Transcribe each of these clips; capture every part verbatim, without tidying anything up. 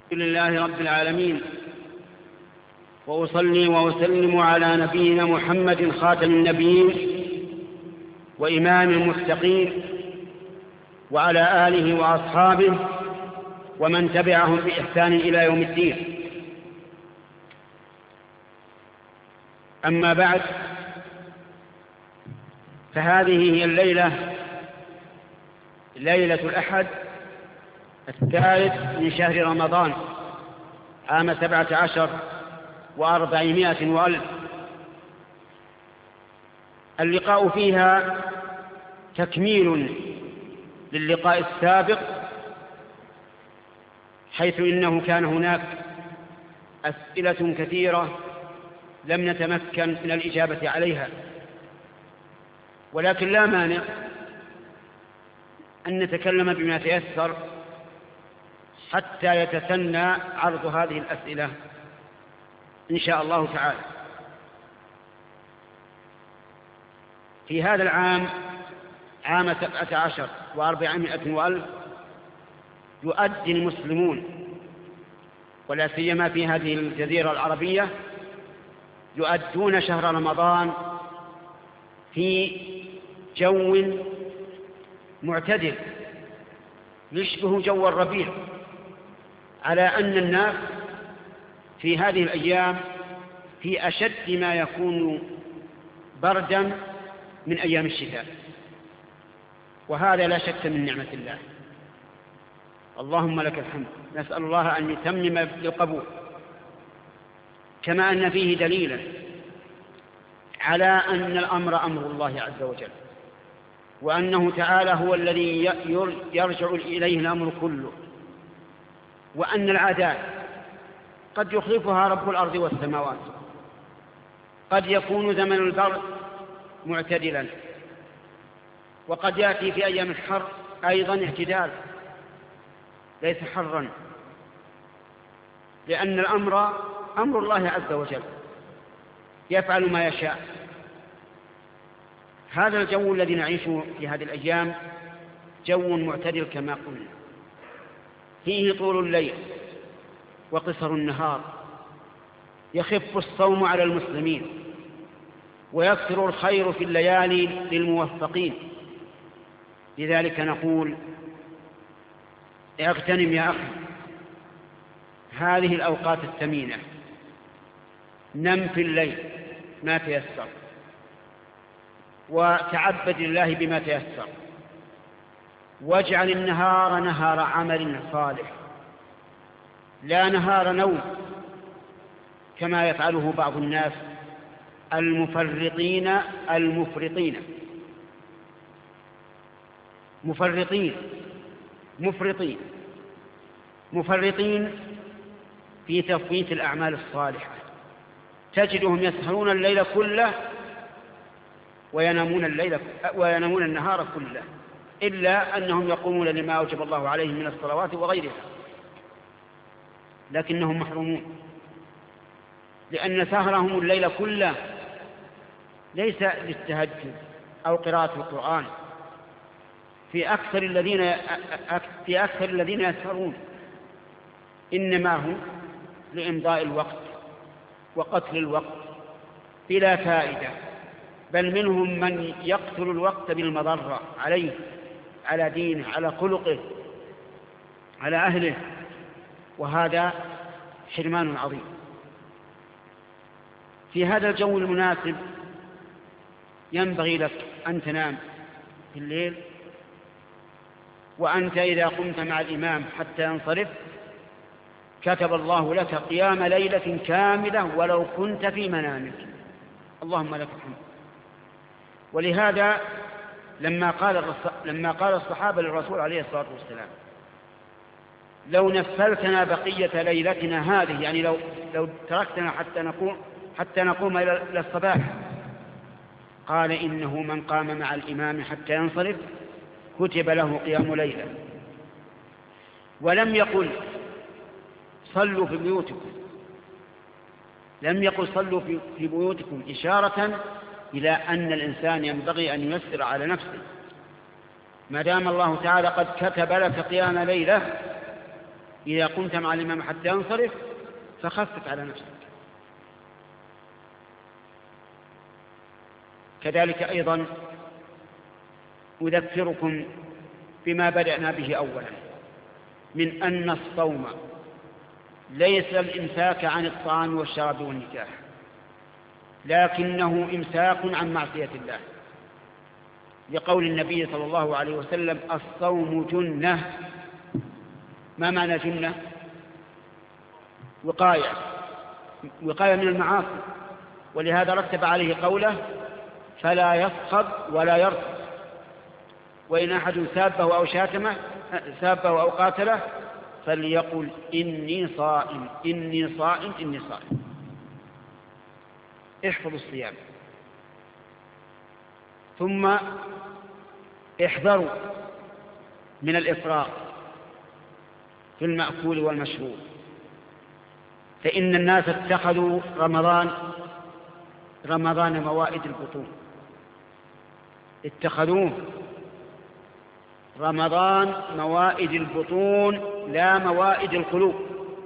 الحمد لله رب العالمين، وأصلي وأسلم على نبينا محمد خاتم النبيين وإمام المتقين، وعلى آله وأصحابه ومن تبعهم بإحسان إلى يوم الدين. أما بعد، فهذه هي الليلة ليلة الأحد الثالث من شهر رمضان عام سبعة عشر وأربعمائة وألف. اللقاء فيها تكميل للقاء السابق، حيث إنه كان هناك أسئلة كثيرة لم نتمكن من الإجابة عليها، ولكن لا مانع أن نتكلم بما تيسر حتى يتسنى عرض هذه الأسئلة إن شاء الله تعالى. في هذا العام عام سبعة عشر وأربعمائة وألف يؤدي المسلمون، ولا سيما في هذه الجزيرة العربية، يؤدون شهر رمضان في جو معتدل يشبه جو الربيع، على أن الناس في هذه الأيام في أشد ما يكون بردا من أيام الشتاء، وهذا لا شك من نعمة الله. اللهم لك الحمد، نسأل الله أن يتمم بالقبول. كما أن فيه دليلا على أن الأمر أمر الله عز وجل، وأنه تعالى هو الذي يرجع إليه الأمر كله، وأن العادات قد يخلفها رب الأرض والسماوات. قد يكون زمن البرد معتدلا، وقد يأتي في أيام الحر أيضا اعتدال ليس حرا، لأن الأمر أمر الله عز وجل يفعل ما يشاء. هذا الجو الذي نعيشه في هذه الأيام جو معتدل كما قلنا، فيه طول الليل وقصر النهار، يخف الصوم على المسلمين، ويكثر الخير في الليالي للموفقين. لذلك نقول: اغتنم يا أخي هذه الأوقات الثمينة، نم في الليل ما تيسر، وتعبد الله بما تيسر، واجعل النهار نهار عمل صالح لا نهار نوم كما يفعله بعض الناس المفرطين المفرطين مفرطين مفرطين مفرطين في تفويت الأعمال الصالحة. تجدهم يسهرون الليل كله وينامون, الليل وينامون النهار كله، إلا أنهم يقومون لما أوجب الله عليهم من الصلوات وغيرها، لكنهم محرومون، لأن سهرهم الليل كله ليس للتهجد أو قراءة القرآن. في أكثر الذين في أكثر الذين يسهرون إنما هو لإمضاء الوقت وقتل الوقت بلا فائدة، بل منهم من يقتل الوقت بالمضرة عليه، على دينه، على خلقه، على أهله، وهذا حرمان عظيم. في هذا الجو المناسب ينبغي لك أن تنام في الليل، وأنت إذا قمت مع الإمام حتى ينصرف كتب الله لك قيام ليلة كاملة ولو كنت في منامك. اللهم لك الحمد. ولهذا لما قال لما قال الصحابة للرسول عليه الصلاة والسلام: لو نفلتنا بقية ليلتنا هذه، يعني لو لو تركتنا حتى نقوم حتى نقوم إلى الصباح، قال: إنه من قام مع الإمام حتى ينصرف كتب له قيام ليلة. ولم يقل صلوا في بيوتكم، لم يقل صلوا في بيوتكم إشارة إلى أن الإنسان ينبغي أن ييسر على نفسه. ما دام الله تعالى قد كتب لك قيام ليلة إذا قمت مع الإمام حتى ينصرف فخفف على نفسك. كذلك أيضا أذكركم بما بدأنا به أولا من أن الصوم ليس الإمساك عن الطعام والشراب والنكاح، لكنه إمساك عن معصية الله، لقول النبي صلى الله عليه وسلم: الصوم جنة. ما معنى جنة؟ وقاية، وقاية من المعاصي، ولهذا رتب عليه قوله: فلا يصخب ولا يرفض، وإن أحد سابه أو شاتمه سابه أو قاتله فليقل إني صائم إني صائم إني صائم. احفظوا الصيام. ثم احذروا من الإفراط في المأكول والمشروب، فإن الناس اتخذوا رمضان رمضان موائد البطون، اتخذوه رمضان موائد البطون لا موائد القلوب.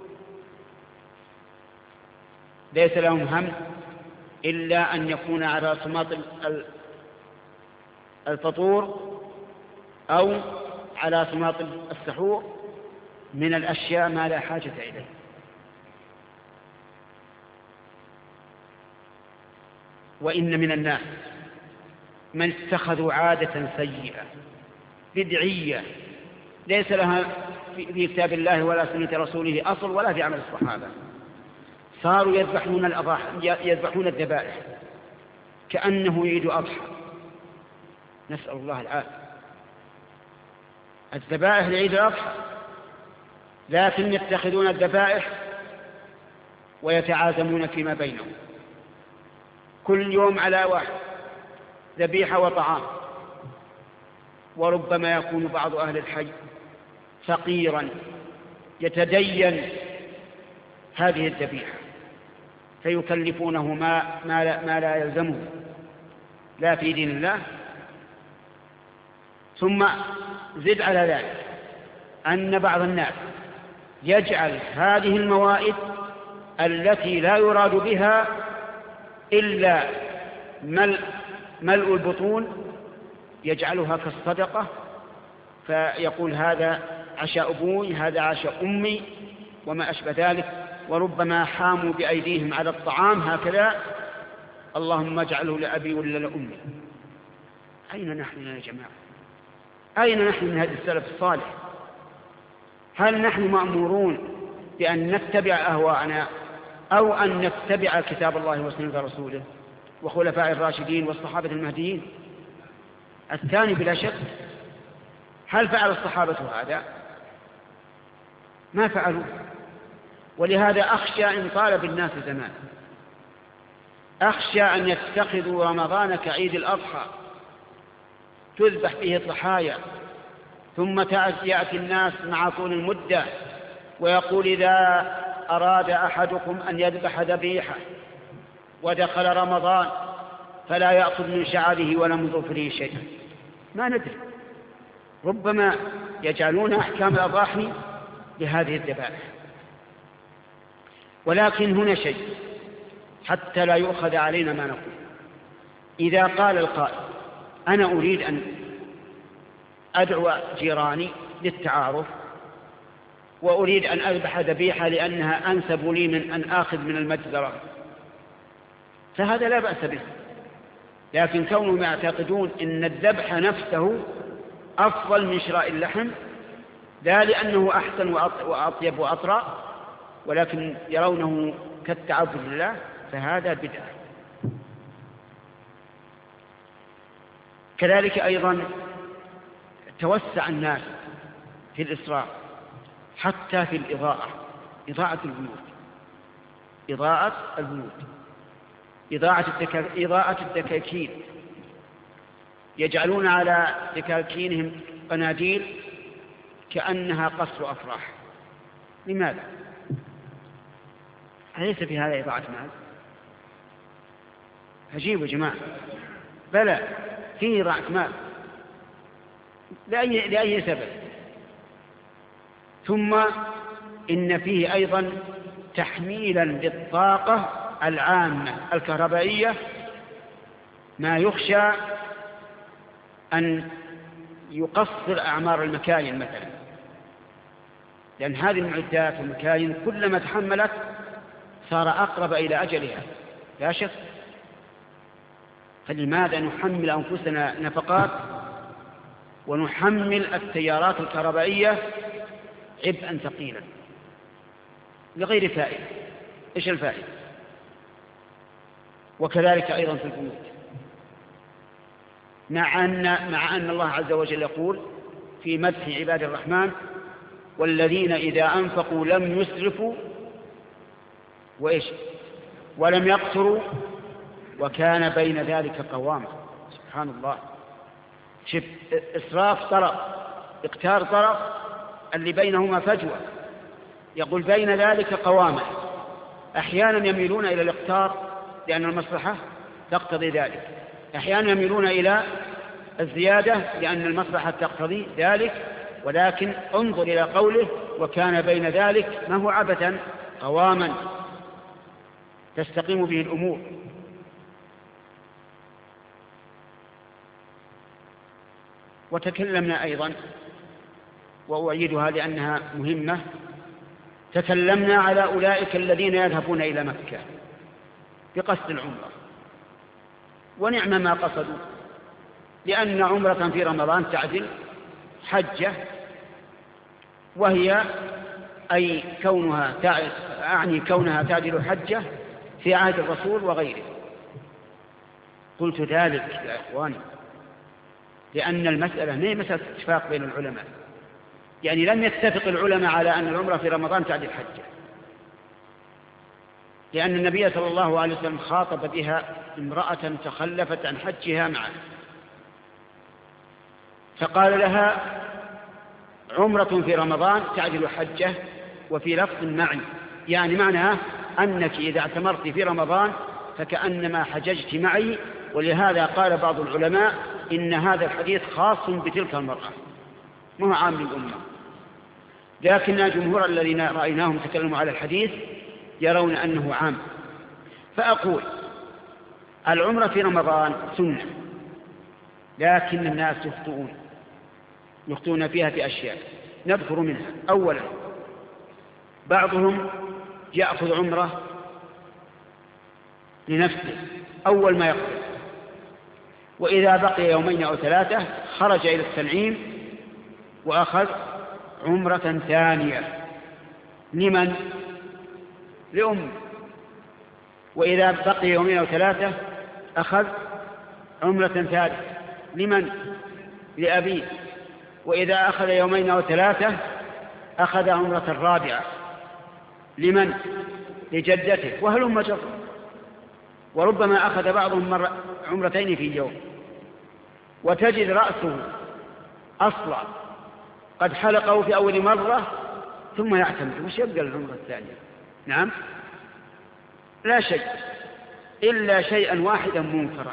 ليس لهم هم إلا أن يكون على صمات الفطور أو على صمات السحور من الأشياء ما لا حاجة إليه. وإن من الناس من اتخذوا عادة سيئة بدعية ليس لها في كتاب الله ولا سنة رسوله أصل ولا في عمل الصحابة، صاروا يذبحون الأضاحي يذبحون الذبائح كأنه عيد أضحى، نسأل الله العافية. الذبائح لعيد الأضحى، لكن يتخذون الذبائح ويتعازمون فيما بينهم، كل يوم على واحد ذبيحة وطعام. وربما يكون بعض أهل الحي فقيرا يتدين هذه الذبيحة فيكلفونه ما, ما, لا, ما لا يلزمه لا في دين الله. ثم زد على ذلك أن بعض الناس يجعل هذه الموائد التي لا يراد بها إلا ملء, ملء البطون يجعلها كالصدقة، فيقول هذا عشاء أبوي هذا عشاء أمي وما أشبه ذلك. وربما حاموا بأيديهم على الطعام هكذا: اللهم اجعله لأبي ولا لأمي. أين نحن يا جماعة؟ أين نحن من هذا السلف الصالح؟ هل نحن مأمورون بأن نتبع أهواءنا أو أن نتبع كتاب الله وسنة رسوله وخلفاء الراشدين والصحابة المهديين؟ الثاني بلا شك. هل فعل الصحابة هذا؟ ما فعلوا. ولهذا أخشى إن طال بالناس زمان، أخشى أن يتخذوا رمضان كعيد الأضحى تذبح فيه الضحايا، ثم يأتي الناس مع طول المدة ويقول: إذا أراد أحدكم أن يذبح ذبيحة ودخل رمضان فلا يأخذ من شعره ولا من ظفره شيئا. ما ندري، ربما يجعلون أحكام الأضاحي لهذه الذبائح. ولكن هنا شيء حتى لا يؤخذ علينا ما نقول. إذا قال القائل: أنا أريد أن أدعو جيراني للتعارف وأريد أن أذبح ذبيحة لأنها أنسب لي من أن آخذ من المجزرة، فهذا لا بأس به. لكن كونهم يعتقدون أن الذبح نفسه أفضل من شراء اللحم، لا لأنه أحسن وأطيب وأطرى، ولكن يرونه كالتعبد لله، فهذا بدعة. كذلك أيضا توسع الناس في الإسراف حتى في الإضاءة، إضاءة البيوت، إضاءة البيوت، إضاءة الدكاكين. يجعلون على دكاكينهم قناديل كأنها قصر أفراح. لماذا؟ أليس في هذا إضاعة مال؟ عجيب يا جماعة. بلى فيه إضاعة مال لأي, لأي سبب. ثم إن فيه أيضا تحميلا للطاقة العامة الكهربائية ما يخشى أن يقصر أعمار المكاين مثلا، لأن هذه المعدات والمكاين كلما تحملت صار أقرب إلى أجلها لا شك. فلماذا نحمل أنفسنا نفقات ونحمل التيارات الكهربائية عبئا ثقيلا لغير فائدة؟ إيش الفائدة؟ وكذلك أيضا في البيوت، مع أن, مع أن الله عز وجل يقول في مدح عباد الرحمن: والذين إذا أنفقوا لم يسرفوا وإيش ولم يقتروا وكان بين ذلك قواما. سبحان الله، شف إسراف طرف، إقتار طرف، اللي بينهما فجوة. يقول بين ذلك قواما، أحيانا يميلون إلى الإقتار لأن المصلحة تقتضي ذلك، أحيانا يميلون إلى الزيادة لأن المصلحة تقتضي ذلك، ولكن انظر إلى قوله: وكان بين ذلك، ما هو عبثا، قواما تستقيم به الأمور. وتكلمنا أيضا، وأعيدها لأنها مهمة، تكلمنا على أولئك الذين يذهبون إلى مكة بقصد العمرة، ونعم ما قصدوا، لأن عمرة في رمضان تعدل حجة، وهي أي كونها أعني كونها تعدل حجة في عهد الرسول وغيره. قلت ذلك يا إخواني لأن المسألة ما هي مسألة اتفاق بين العلماء، يعني لم يتفق العلماء على أن العمرة في رمضان تعدل حجة، لأن النبي صلى الله عليه وسلم خاطب بها امرأة تخلفت عن حجها معه، فقال لها: عمرة في رمضان تعدل حجة، وفي لفظ معي، يعني معناها أنك إذا اعتمرت في رمضان فكأنما حججت معي. ولهذا قال بعض العلماء إن هذا الحديث خاص بتلك المرأة، ما هو عام للأمة، لكن جمهور الذين رأيناهم تكلموا على الحديث يرون أنه عام. فأقول العمرة في رمضان سنة، لكن الناس يخطئون يخطئون فيها في أشياء نذكر منها. أولا، بعضهم يأخذ عمرة لنفسه أول ما يقضي، وإذا بقي يومين أو ثلاثة خرج إلى التنعيم وأخذ عمرة ثانية. لمن؟ لأم. وإذا بقي يومين أو ثلاثة أخذ عمرة ثالثة. لمن؟ لأبيه. وإذا أخذ يومين أو ثلاثة أخذ عمرة رابعة. لمن؟ لجدته. وهلم جر. وربما أخذ بعضهم مرة عمرتين في يوم، وتجد رأسه أصلع قد حلقه في أول مرة ثم يعتمد، وش يبقى العمرة الثانية؟ نعم، لا شيء إلا شيئا واحدا منكرا.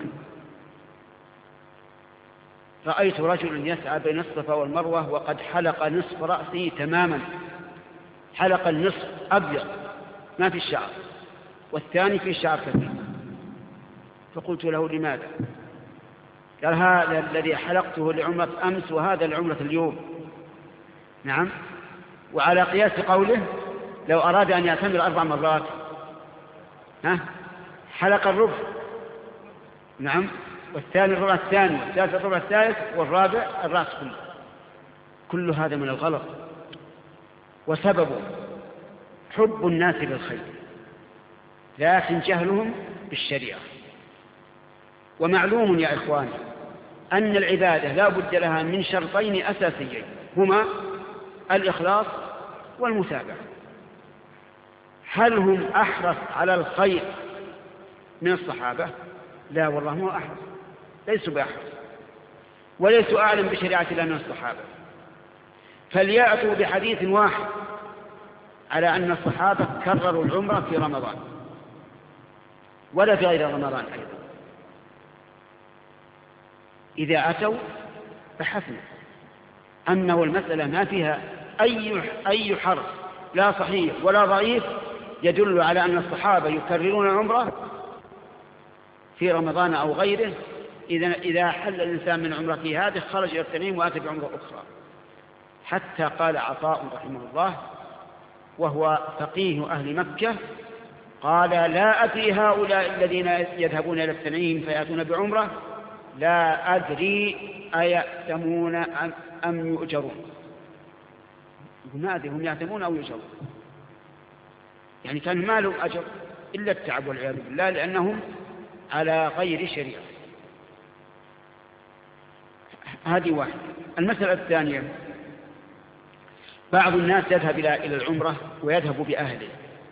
رأيت رجل يسعى بين الصفا والمروة وقد حلق نصف رأسه تماما، حلق النصف أبيض ما في الشعر، والثاني في الشعر كثير. فقلت له: لماذا؟ قال: هذا الذي حلقته لعمرة أمس وهذا لعمرة اليوم. نعم. وعلى قياس قوله لو أراد أن يعتمر أربع مرات ها حلق الربع، نعم، والثاني الربع الثاني، والثالث الربع الثالث، والرابع الرأس كله. كل هذا من الغلط، وسببه حب الناس للخير لكن جهلهم بالشريعة. ومعلوم يا إخواني أن العبادة لا بد لها من شرطين أساسيين، هما الإخلاص والمتابعة. هل هم أحرص على الخير من الصحابة؟ لا والله، ما هو أحرص، ليسوا بأحرص، وليسوا أعلم بشريعة الله من الصحابة. فليأتوا بحديث واحد على أن الصحابة كرروا العمرة في رمضان ولا في غير رمضان أيضا. إذا أتوا فحسن، أنه المسألة ما فيها أي أي حرص لا صحيح ولا ضعيف يدل على أن الصحابة يكررون العمرة في رمضان أو غيره. إذا إذا حل الإنسان من عمرته هذه خرج إلى التنعيم وأتى بعمرة أخرى. حتى قال عطاء رحمه الله وهو فقيه أهل مكة قال لا أدري هؤلاء الذين يذهبون إلى التنعيم فيأتون بعمرة لا أدري أيأتمون أم يؤجرون. ما أدري هم يأتمون أو يؤجرون، يعني كان ما لهم أجر إلا التعب والعياذ بالله لأنهم على غير شريعة. هذه واحدة. المسألة الثانية بعض الناس يذهب إلى العمرة ويذهب بأهله،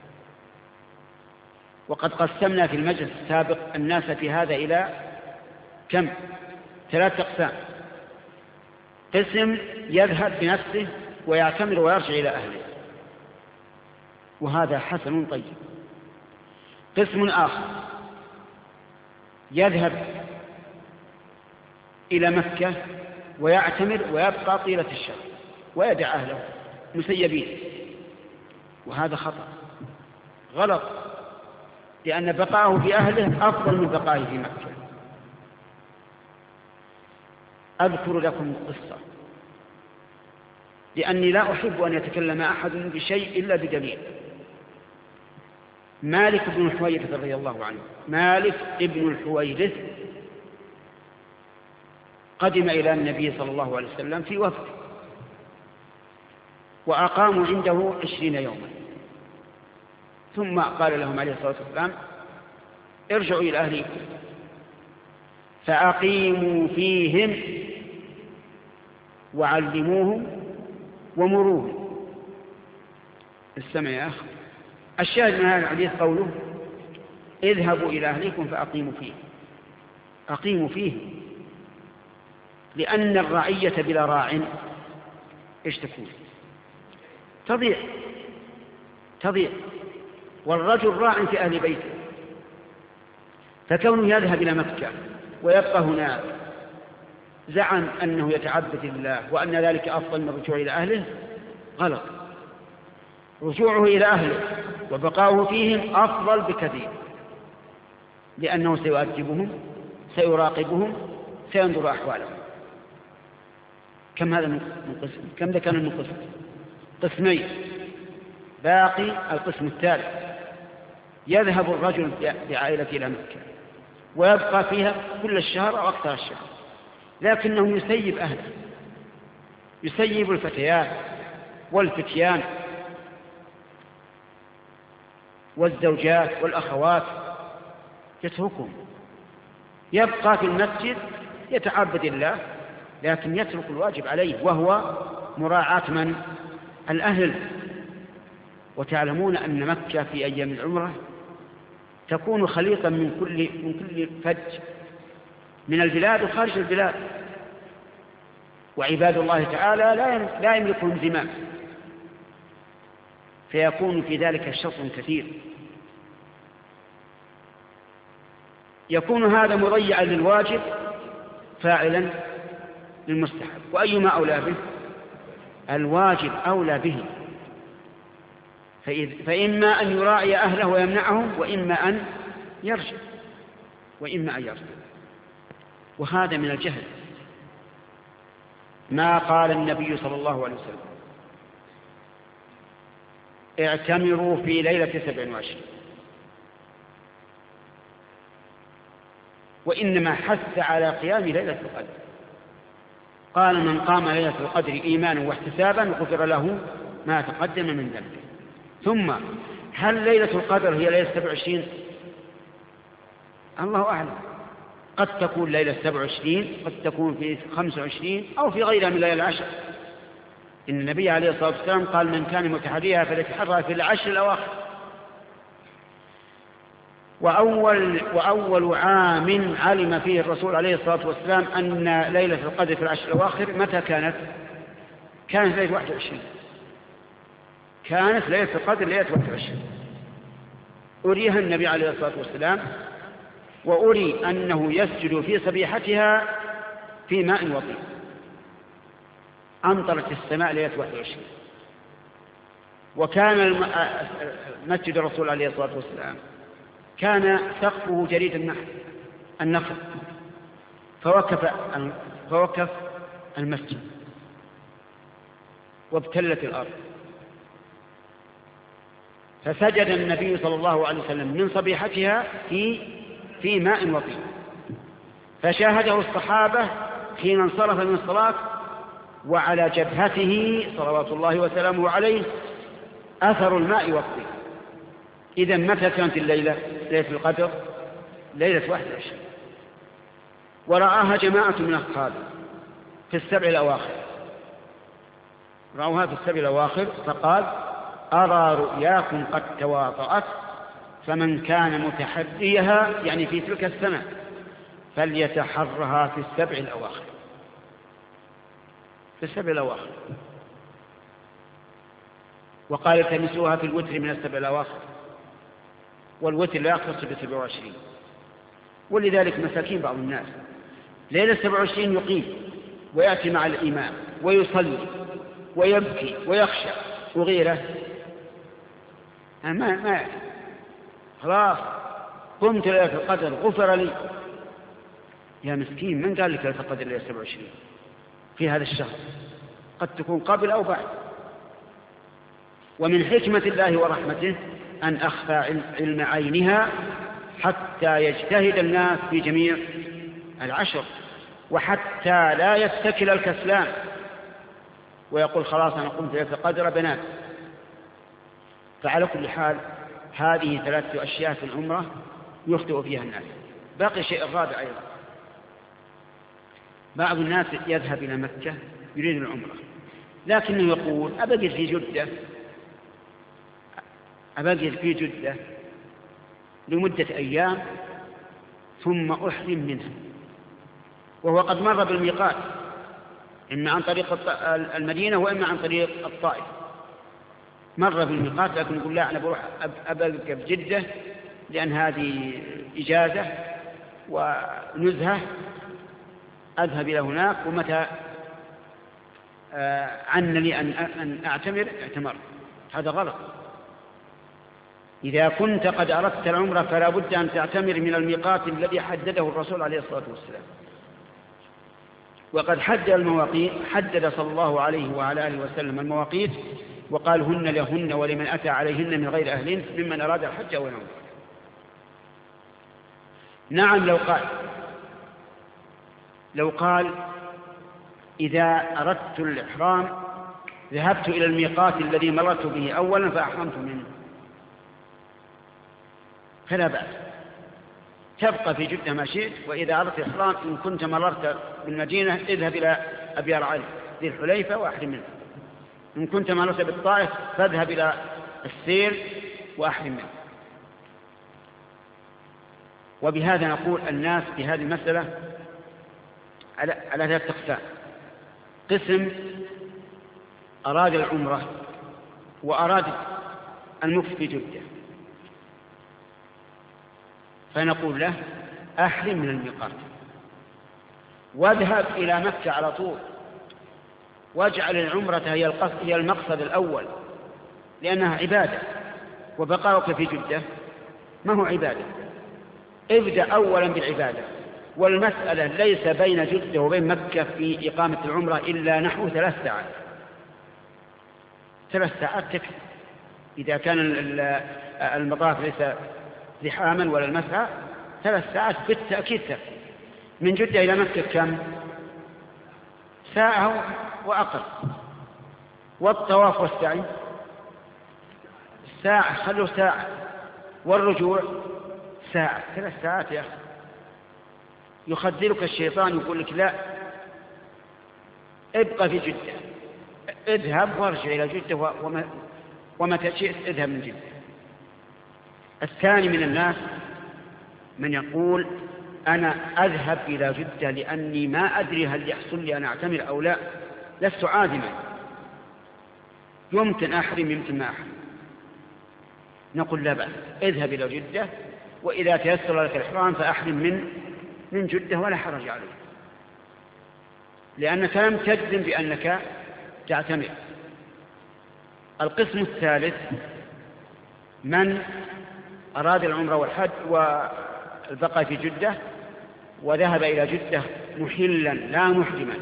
وقد قسمنا في المجلس السابق الناس في هذا إلى كم؟ ثلاث أقسام. قسم يذهب بنفسه ويعتمر ويرجع إلى أهله وهذا حسن طيب. قسم آخر يذهب إلى مكة ويعتمر ويبقى طيلة الشهر ويدع أهله مسيبين، وهذا خطأ غلط، لأن بقاءه في أهله أفضل من بقائه في مكة. أذكر لكم قصة لأني لا أحب أن يتكلم أحد بشيء إلا بدليل. مالك بن الحويرث رضي الله عنه، مالك بن الحويرث قدم إلى النبي صلى الله عليه وسلم في وفد وأقاموا عنده عشرين يوما، ثم قال لهم عليه الصلاة والسلام ارجعوا إلى أهليكم فأقيموا فيهم وعلموهم ومروهم. استمع يا أخي، الشاهد من هذا الحديث قوله اذهبوا إلى أهليكم فأقيموا فيه. أقيموا فيه لأن الرعية بلا راع إيش تكون؟ تضيع تضيع والرجل راع في أهل بيته، فكونه يذهب إلى مكة ويبقى هناك زعم أنه يتعبد الله وأن ذلك أفضل من الرجوع إلى أهله، غلط. رجوعه إلى أهله وبقاؤه فيهم أفضل بكثير، لأنه سيؤدبهم سيراقبهم سينظر أحوالهم. كم هذا من قسم؟ كم ذكرنا من قسم؟ قسمين، باقي القسم الثالث. يذهب الرجل بعائلته إلى مكة ويبقى فيها كل الشهر أو أكثر الشهر، لكنه يسيب أهله، يسيب الفتيات والفتيان والزوجات والأخوات، يتركهم. يبقى في المسجد يتعبد الله لكن يترك الواجب عليه وهو مراعاة من؟ الأهل. وتعلمون أن مكة في أيام العمرة تكون خليطا من كل من كل فج من البلاد وخارج البلاد، وعباد الله تعالى لا لا يملكون زمام، فيكون في ذلك شرط كثير. يكون هذا مضيعا للواجب فاعلا للمستحب، وأيما أولى به؟ الواجب أولى به. فإما أن يراعي أهله ويمنعهم وإما أن يرجع وإما أن يرجع وهذا من الجهل. ما قال النبي صلى الله عليه وسلم اعتمروا في ليلة سبع وعشرين، وإنما حث على قيام ليلة القدر. قال من قام ليلة القدر إيمانا واحتسابا غفر له ما تقدم من ذنبه. ثم هل ليلة القدر هي ليلة سبع وعشرين؟ الله أعلم، قد تكون ليلة سبع وعشرين، قد تكون في خمس وعشرين أو في غيرها من ليلة العشر. إن النبي عليه الصلاة والسلام قال من كان متحريها فليتحرى في العشر الأواخر. وأول, وأول عام علم فيه الرسول عليه الصلاة والسلام أن ليلة القدر في العشر الأواخر متى كانت؟ كانت ليلة واحد وعشرين، كانت ليلة القدر ليلة واحد وعشرين. أريها النبي عليه الصلاة والسلام، وأري أنه يسجد في صبيحتها في ماء وطين. أمطرت السماء ليلة واحد وعشرين، وكان مسجد الرسول عليه الصلاة والسلام كان سقفه جريد النخل، فوقف فوقف المسجد وابتلت الأرض، فسجد النبي صلى الله عليه وسلم من صبيحتها في في ماء وطين، فشاهده الصحابة حين انصرف من الصلاة، وعلى جبهته صلوات الله وسلامه عليه أثر الماء والطين. إذن متى كانت الليلة؟ ليلة القدر، ليلة واحد وعشرين، ورآها جماعة من أصحابه في السبع الأواخر، رأوها في السبع الأواخر، فقال: أرى رؤياكم قد تواطأت، فمن كان متحريها يعني في تلك السنة فليتحرها في السبع الأواخر، في السبع الأواخر. وقال: التمسوها في الوتر من السبع الأواخر، والوتر لا يختص بسبع وعشرين. ولذلك مساكين بعض الناس ليلة سبع وعشرين يقيم ويأتي مع الإمام ويصلي ويبكي ويخشى وغيره، ما ما خلاص قمت ليلة القدر غفر لي. يا مسكين، من قال لك ليلة القدر ليلة سبع وعشرين في هذا الشهر؟ قد تكون قبل أو بعد. ومن حكمة الله ورحمته أن أخفى علم عينها حتى يجتهد الناس في جميع العشر، وحتى لا يتكل الكسلان ويقول: خلاص أنا قمت ليلة القدر بنات. فعلى كل حال هذه ثلاثة أشياء في العمرة يخطئ فيها الناس. باقي شيء رابع أيضا، بعض الناس يذهب إلى مكة يريد العمرة، لكنه يقول: أبقي في جدة أبقي في جدة لمدة أيام ثم أحرم منها، وهو قد مر بالميقات إما عن طريق المدينة وإما عن طريق الطائف، مر بالميقات، لكن يقول: لا، أنا بروح أبقى في جدة لأن هذه إجازة ونزهة، أذهب إلى هناك، ومتى عن لي أن أعتمر اعتمر. هذا غلط. إذا كنت قد أردت العمرة فلا بد أن تعتمر من الميقات الذي حدده الرسول عليه الصلاة والسلام. وقد حدد المواقيت، حدد صلى الله عليه وعلى آله وسلم المواقيت وقال: هن لهن ولمن أتى عليهن من غير أهلهن ممن أراد الحج أو العمرة. نعم، لو قال لو قال إذا أردت الإحرام ذهبت إلى الميقات الذي مررت به أولا فأحرمت منه، فلا بأس، تبقى في جدة ما شئت. وإذا أردت إحرام إن كنت مررت بالمدينة اذهب إلى أبيار علي ذي الحليفة وأحرم منه، إن كنت مررت بالطائف فاذهب إلى السير وأحرم منه. وبهذا نقول الناس في هذه المسألة على على ثلاثة أقسام: قسم أراد العمرة وأراد المكث في جدة، فنقول له: أحرم من الميقات واذهب إلى مكة على طول، واجعل العمرة هي المقصد الأول لأنها عبادة، وبقاؤك في جدة ما هو عبادة. ابدأ أولا بالعبادة، والمسألة ليس بين جدة وبين مكة في إقامة العمرة إلا نحو ثلاث ساعات ثلاث ساعات تكفي. إذا كان المطاف ليس زحاما ولا المسعى ثلاث ساعات بالتأكيد تكفي. من جدة إلى مكة كم؟ ساعة وأقل. والطواف والسعي ساعة، خلوا ساعة، والرجوع ساعة، ثلاث ساعات يا أخي. يخذلك الشيطان يقول لك: لا، ابقى في جدة، اذهب وارجع إلى جدة، ومتى شئت اذهب من جدة. الثاني من الناس من يقول: أنا أذهب إلى جدة لأني ما أدري هل يحصل لي أن أعتمر أو لا، لست عادما، يمكن أحرم يمكن ما أحرم. نقول: لا بأس، اذهب إلى جدة، وإذا تيسر لك الإحرام فأحرم من من جدة ولا حرج عليه، لأنك لم تجزم بأنك تعتمر. القسم الثالث من أراد العمرة والحج والبقاء في جدة وذهب إلى جدة محلا لا محرما،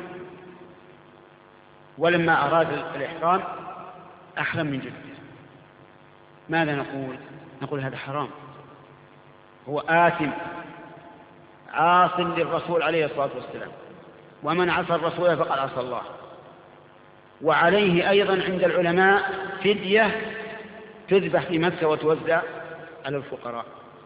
ولما أراد الإحرام أحرم من جدة، ماذا نقول؟ نقول هذا حرام، هو آثم عاص للرسول عليه الصلاة والسلام، ومن عصى الرسول فقد عصى الله. وعليه أيضا عند العلماء فدية تذبح في مكة وتوزع على الفقراء.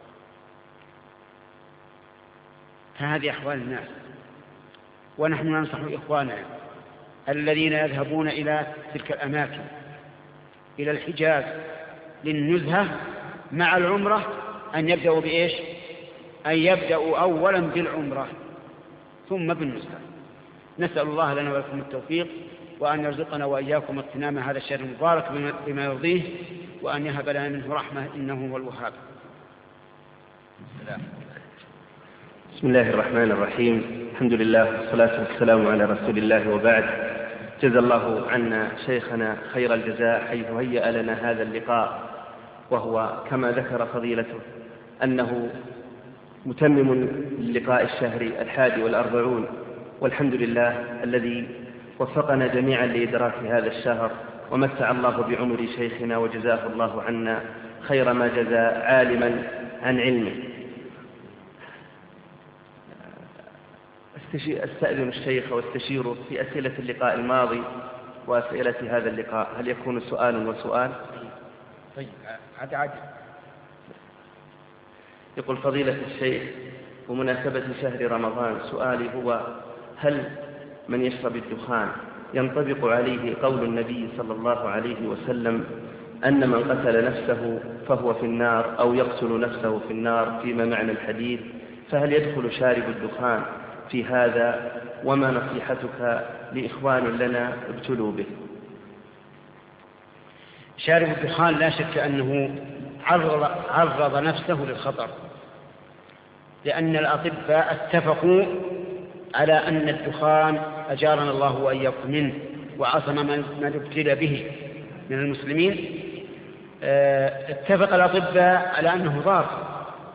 فهذه أحوال الناس، ونحن ننصح إخواننا الذين يذهبون إلى تلك الأماكن إلى الحجاز للنزهة مع العمرة أن يبدأوا بإيش؟ أن يبدأوا أولا بالعمرة ثم بالنزهة. نسأل الله لنا ولكم التوفيق، وأن يرزقنا وإياكم اغتنام هذا الشهر المبارك بما يرضيه، وأن يهب لنا منه رحمة إنه هو الوهاب. بسم الله الرحمن الرحيم، الحمد لله والصلاة والسلام على رسول الله، وبعد. جزا الله عنا شيخنا خير الجزاء حيث هيأ لنا هذا اللقاء، وهو كما ذكر فضيلته أنه متمم للقاء الشهر الحادي والأربعون، والحمد لله الذي وفقنا جميعا لإدراك هذا الشهر، ومتع الله بعمر شيخنا وجزاه الله عنا خير ما جزى عالما عن علمه. أستأذن الشيخ واستشيره في أسئلة اللقاء الماضي وأسئلة هذا اللقاء، هل يكون سؤال وسؤال؟ طيب عاد عاد. يقول فضيلة الشيخ بمناسبة شهر رمضان، سؤالي هو: هل من يشرب الدخان ينطبق عليه قول النبي صلى الله عليه وسلم أن من قتل نفسه فهو في النار، أو يقتل نفسه في النار فيما معنى الحديث؟ فهل يدخل شارب الدخان في هذا؟ وما نصيحتك لإخوان لنا ابتلوا به؟ شارب الدخان لا شك أنه عرض, عرض نفسه للخطر، لأن الأطباء اتفقوا على أن الدخان أجارنا الله وإياكم منه وعصم من ابتلى به من المسلمين. اتفق الأطباء على أنه ضار،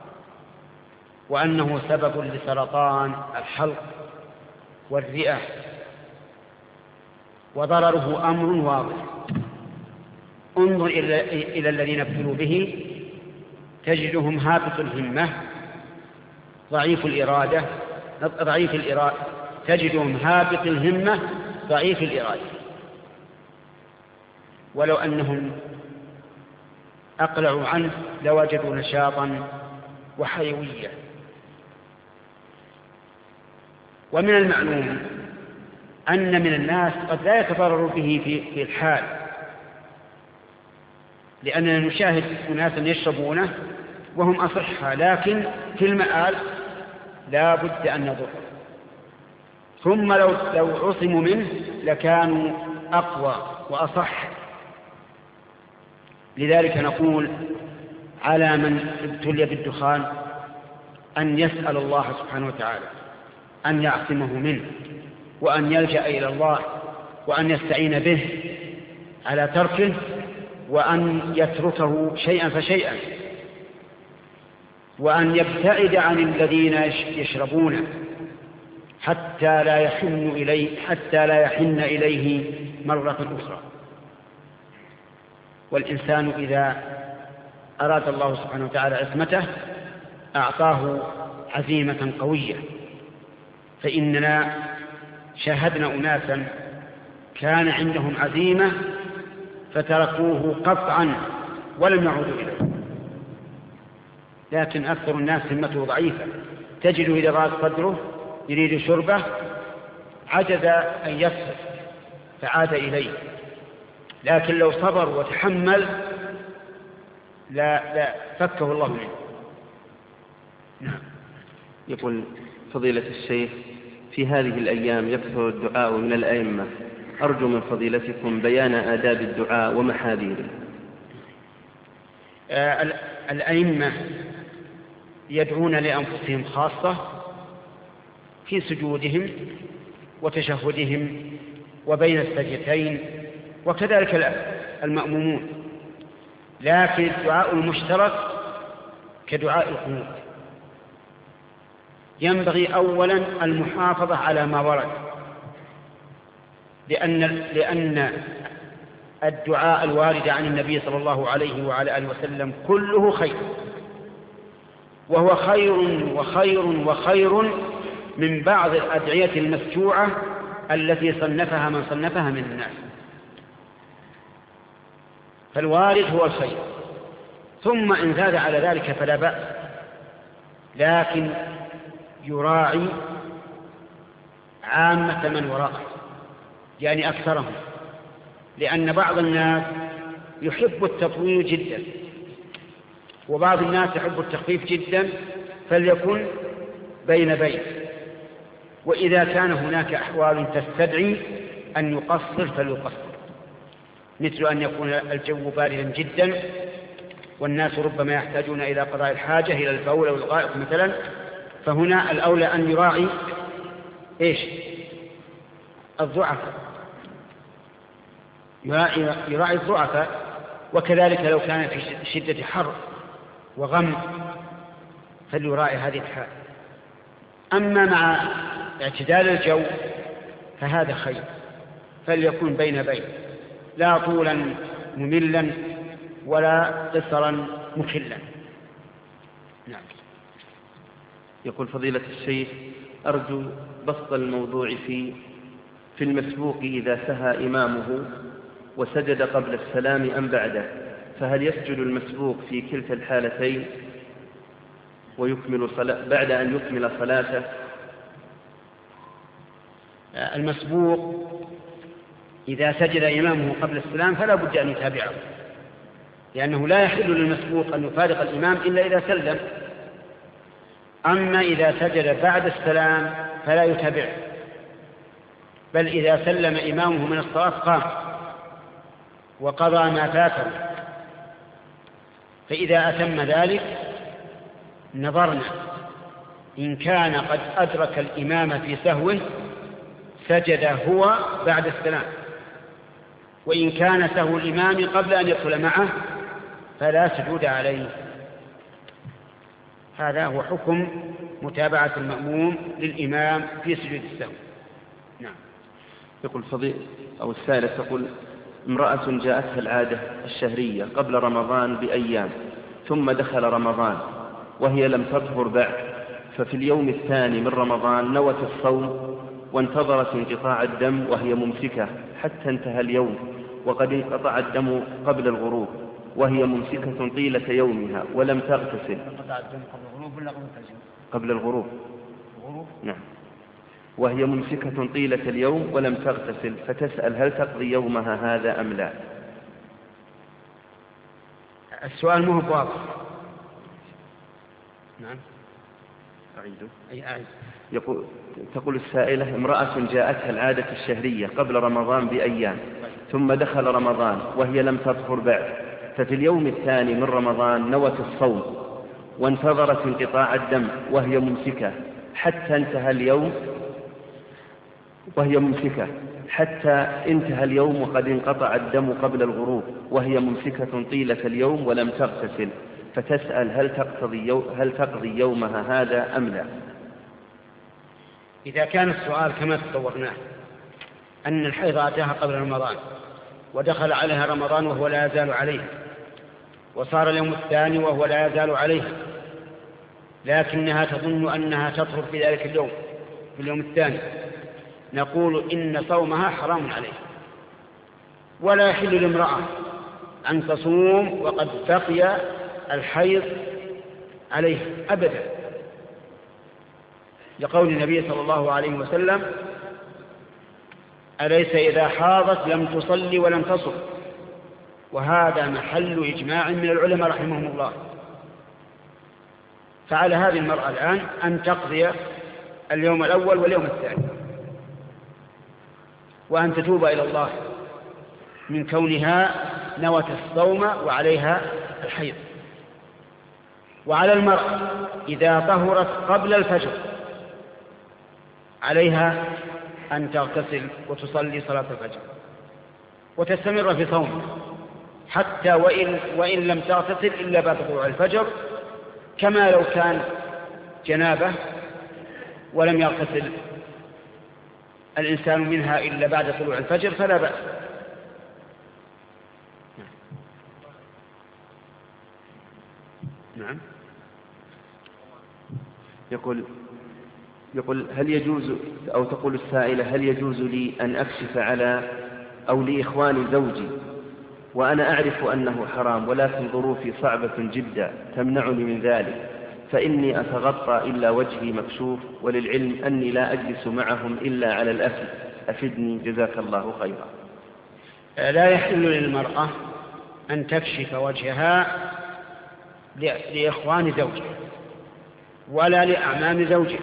وأنه سبب لسرطان الحلق والرئة، وضرره أمر واضح. انظر إلى الذين ابتلوا به تجدهم هابط الهمة ضعيف الإرادة ضعيف الإرادة تجدهم هابط الهمة ضعيف الإرادة. ولو أنهم أقلعوا عنه لوجدوا نشاطا وحيوية. ومن المعلوم أن من الناس قد لا يتضرر به في الحال، لأننا نشاهد أناسا يشربونه وهم أصحى، لكن في المآل لا بد أن نضر. ثم لو, لو عصموا منه لكانوا أقوى وأصح. لذلك نقول على من ابتلي بالدخان أن يسأل الله سبحانه وتعالى أن يعصمه منه، وأن يلجأ إلى الله، وأن يستعين به على تركه، وأن يتركه شيئا فشيئا، وأن يبتعد عن الذين يشربونه حتى لا يحن إليه حتى لا يحن إليه مرة أخرى. والإنسان إذا أراد الله سبحانه وتعالى عصمته أعطاه عزيمة قوية. فإننا شاهدنا أناسا كان عندهم عزيمة فتركوه قطعا ولم يعودوا إليه. لكن أكثر الناس همته ضعيفة، تجد إذا ضاق صدره يريد شربه عجز أن يصبر فعاد إليه. لكن لو صبر وتحمل لا, لا فكه الله منه. نعم. يقول فضيلة الشيخ في هذه الأيام يكثر الدعاء من الأئمة، أرجو من فضيلتكم بيان آداب الدعاء ومحاذيره. آه الأئمة يدعون لأنفسهم خاصة في سجودهم وتشهدهم وبين السجدتين، وكذلك المأمومون، لكن الدعاء المشترك كدعاء القنوت ينبغي أولا المحافظة على ما ورد، لأن, لأن الدعاء الوارد عن النبي صلى الله عليه وعلى آله وسلم كله خير، وهو خير وخير وخير من بعض الأدعية المسجوعة التي صنفها من صنفها من الناس. فالوارد هو الخير، ثم إن زاد على ذلك فلا بأس، لكن يراعي عامة من وراءه، يعني أكثرهم، لأن بعض الناس يحب التطويل جدا وبعض الناس يحب التخفيف جدا، فليكن بين بين. وإذا كان هناك أحوال تستدعي أن يقصر فليقصر، مثل أن يكون الجو باردا جدا والناس ربما يحتاجون إلى قضاء الحاجة إلى البول أو الغائط مثلا، فهنا الأولى أن يراعي إيش؟ الضعفاء، يراعي, يراعي الضعفاء. وكذلك لو كان في شدة حر وغم فليراعي هذه الحال. أما مع اعتدال الجو فهذا خير، فليكن بين بين، لا طولا مملا ولا قصرا مخلا. نعم. يقول فضيلة الشيخ: أرجو بسط الموضوع في في المسبوق إذا سهى إمامه وسجد قبل السلام أم بعده، فهل يسجد المسبوق في كلتا الحالتين ويكمل صلاة بعد أن يكمل صلاته؟ المسبوق إذا سجد إمامه قبل السلام فلا بد أن يتابعه، لأنه لا يحل للمسبوق أن يفارق الإمام إلا إذا سلم. أما إذا سجد بعد السلام فلا يتابعه، بل إذا سلم إمامه من الصلاة قام وقضى ما فاته. فإذا أتم ذلك نظرنا إن كان قد أدرك الإمام في سهوه سجد هو بعد السلام، وإن كان سهو الإمام قبل أن يدخل معه فلا سجود عليه. هذا هو حكم متابعة المأموم للإمام في سجود السهو. نعم. يقول فضيل أو السائلة تقول: امرأة جاءتها العادة الشهرية قبل رمضان بأيام، ثم دخل رمضان وهي لم تطهر بعد، ففي اليوم الثاني من رمضان نوت الصوم وانتظرت انقطاع الدم وهي ممسكة حتى انتهى اليوم، وقد انقطع الدم قبل الغروب وهي ممسكة طيلة يومها ولم تغتسل. انقطع الدم قبل الغروب ولا قبل الفجر؟ قبل الغروب. الغروب؟ نعم. وهي ممسكة طيلة اليوم ولم تغتسل، فتسأل هل تقضي يومها هذا أم لا؟ السؤال مو واضح. نعم. أعيده. أي أعيد. يقول تقول السائلة: امرأة جاءتها العادة الشهرية قبل رمضان بأيام، ثم دخل رمضان وهي لم تطهر بعد، ففي اليوم الثاني من رمضان نوت الصوم وانتظرت انقطاع الدم وهي ممسكة حتى انتهى اليوم وهي ممسكة حتى انتهى اليوم وقد انقطع الدم قبل الغروب وهي ممسكة طيلة اليوم ولم تغتسل، فتسأل هل تقضي يوم هل تقضي يومها هذا أم لا؟ إذا كان السؤال كما تصورناه أن الحيض أتاها قبل رمضان ودخل عليها رمضان وهو لا يزال عليها، وصار اليوم الثاني وهو لا يزال عليها، لكنها تظن أنها تطهر في ذلك اليوم في اليوم الثاني، نقول إن صومها حرام عليه، ولا يحل لامرأة أن تصوم وقد بقي الحيض عليه أبدا، لقول النبي صلى الله عليه وسلم: أليس إذا حاضت لم تصلي ولم تصم؟ وهذا محل إجماع من العلماء رحمهم الله. فعلى هذه المرأة الآن أن تقضي اليوم الأول واليوم الثاني، وأن تتوب إلى الله من كونها نوت الصوم وعليها الحيض. وعلى المرأة إذا طهرت قبل الفجر عليها أن تغتسل وتصلي صلاة الفجر وتستمر في صوم، حتى وإن, وإن لم تغتسل إلا بعد طلوع الفجر، كما لو كان جنابه ولم يغتسل الإنسان منها إلا بعد طلوع الفجر فلا بأس. نعم. يقول يقول هل يجوز، أو تقول السائلة هل يجوز لي أن أكشف على أو لإخوان زوجي وأنا أعرف أنه حرام، ولكن ظروفي صعبة جدا تمنعني من ذلك، فإني أتغطى إلا وجهي مكشوف، وللعلم أني لا أجلس معهم إلا على الأكل، أفدني جزاك الله خيرا. لا يحل للمرأة أن تكشف وجهها لإخوان زوجها ولا لأعمام زوجها،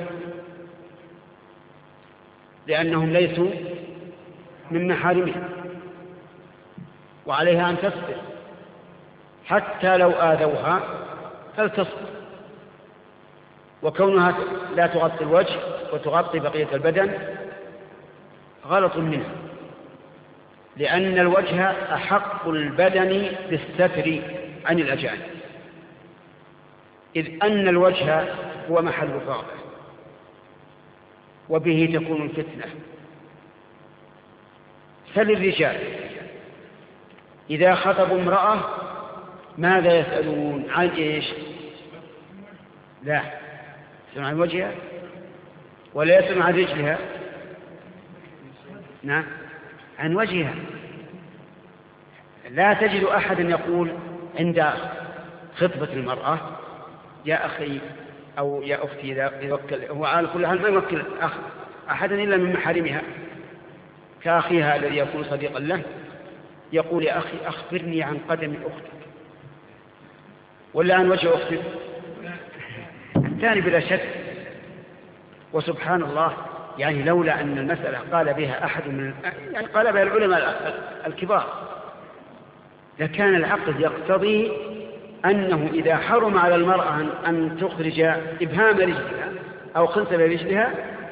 لأنهم ليسوا من محارمها، وعليها أن تصبر حتى لو آذوها فلتصبر، وكونها لا تغطي الوجه وتغطي بقية البدن غلط منها، لأن الوجه أحق البدن بالستر عن الأجانب، إذ أن الوجه هو محل فاضح وبه تكون الفتنة. فللرجال إذا خطبوا امرأة ماذا يسألون؟ عن إيش؟ لا يسألون عن وجهها ولا يسألون عن رجلها، نعم عن وجهها. لا تجد أحدا يقول عند خطبة المرأة يا أخي أو يا أختي إذا يوكل، هو على كل حال ما يوكل أخ أحدا إلا من محارمها كأخيها الذي يكون صديقا له، يقول يا أخي أخبرني عن قدم أختك ولا عن وجه أختك، الثاني بلا شك. وسبحان الله، يعني لولا أن المسألة قال بها أحد من يعني قال بها العلماء الكبار لكان العقل يقتضي أنه إذا حرم على المرأة أن تخرج إبهام رجلها أو خنصر رجلها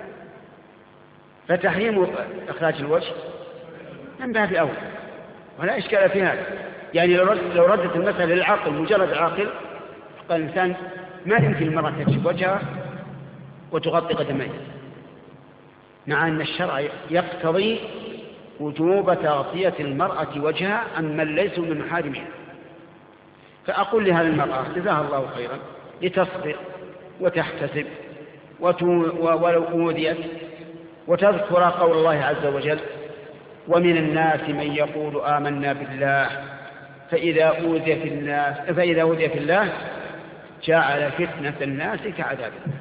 فتحريم إخراج الوجه من باب أول، ولا إشكال في هذا. يعني لو ردت المسألة للعقل مجرد عاقل قال الإنسان ما يمكن المرأة تكشف وجهها وتغطي قدميها، مع أن الشرع يقتضي وجوب تغطية المرأة وجهها عن من ليسوا من محارمها. فأقول لهذه المرأة جزاها الله خيرا لتصبر وتحتسب ولو أوذيت وتذكر قول الله عز وجل ومن الناس من يقول آمنا بالله فإذا أوذي في الناس فإذا أوذي في الله جعل فتنة الناس كعذاب الله.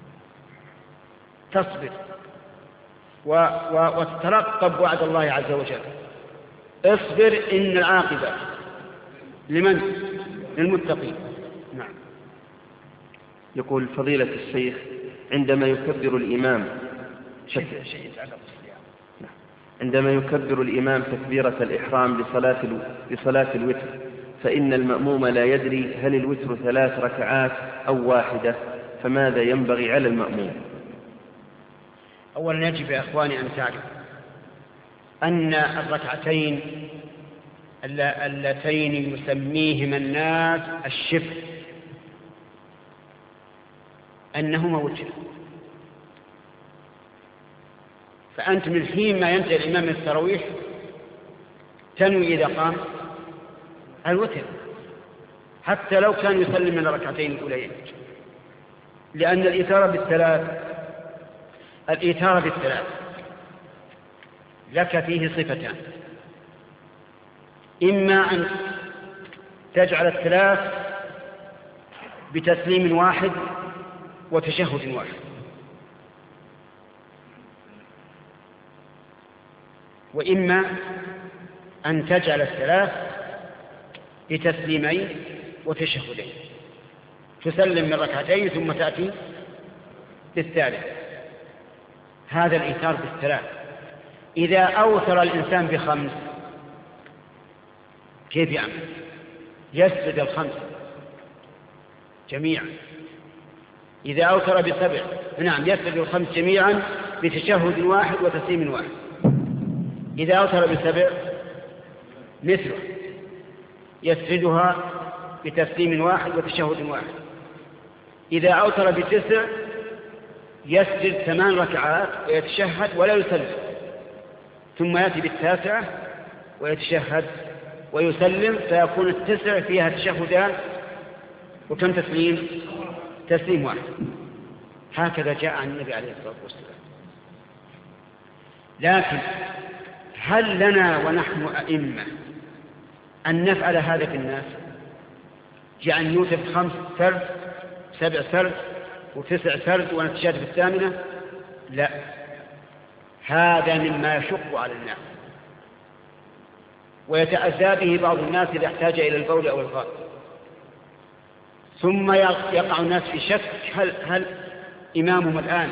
تصبر وتترقب وعد الله عز وجل. اصبر إن العاقبة لمن؟ للمتقين. نعم. يقول فضيلة الشيخ عندما يكبر الإمام شيء شيء عندما يكبر الإمام تكبيرة الإحرام لصلاة لصلاة الوتر، فإن المأموم لا يدري هل الوتر ثلاث ركعات أو واحدة، فماذا ينبغي على المأموم؟ أولا يجب يا أخواني أن تعرف أن الركعتين اللتين يسميهما الناس الشفع أنهما وتر، فأنت من حين ما ينتهي الإمام من التراويح تنوي إذا قام الوتر حتى لو كان يسلم من الركعتين الأوليين، لأن الإثارة بالثلاث الإثارة بالثلاث لك فيه صفتان: إما أن تجعل الثلاث بتسليم واحد وتشهد واحد، وإما أن تجعل الثلاث بتسليمين وتشهدين، تسلم من ركعتين ثم تأتي بالثالث. هذا الإيثار بالثلاث. إذا أوثر الإنسان بخمس كيف يعمل؟ يسجد الخمس جميعا. إذا أوثر بسبع نعم يسجد الخمس جميعا بتشهد واحد وتسليم واحد. إذا أوثر بسبع مثله يسردها بتسليم واحد وتشهد واحد. إذا أوتر بتسع يسجد ثمان ركعات ويتشهد ولا يسلم، ثم يأتي بالتاسعة ويتشهد ويسلم، فيكون التسع فيها تشهدان وكم تسليم؟ تسليم واحد. هكذا جاء عن النبي عليه الصلاة والسلام. لكن هل لنا ونحن أئمة أن نفعل هذا في الناس؟ جعل نوتر خمس سرد سبع سرد وتسع سرد ونتشهد في الثامنة؟ لا، هذا مما يشق على الناس ويتأذى به بعض الناس إذا احتاج إلى البول أو الغائط. ثم يقع الناس في شك هل, هل إمامهم الآن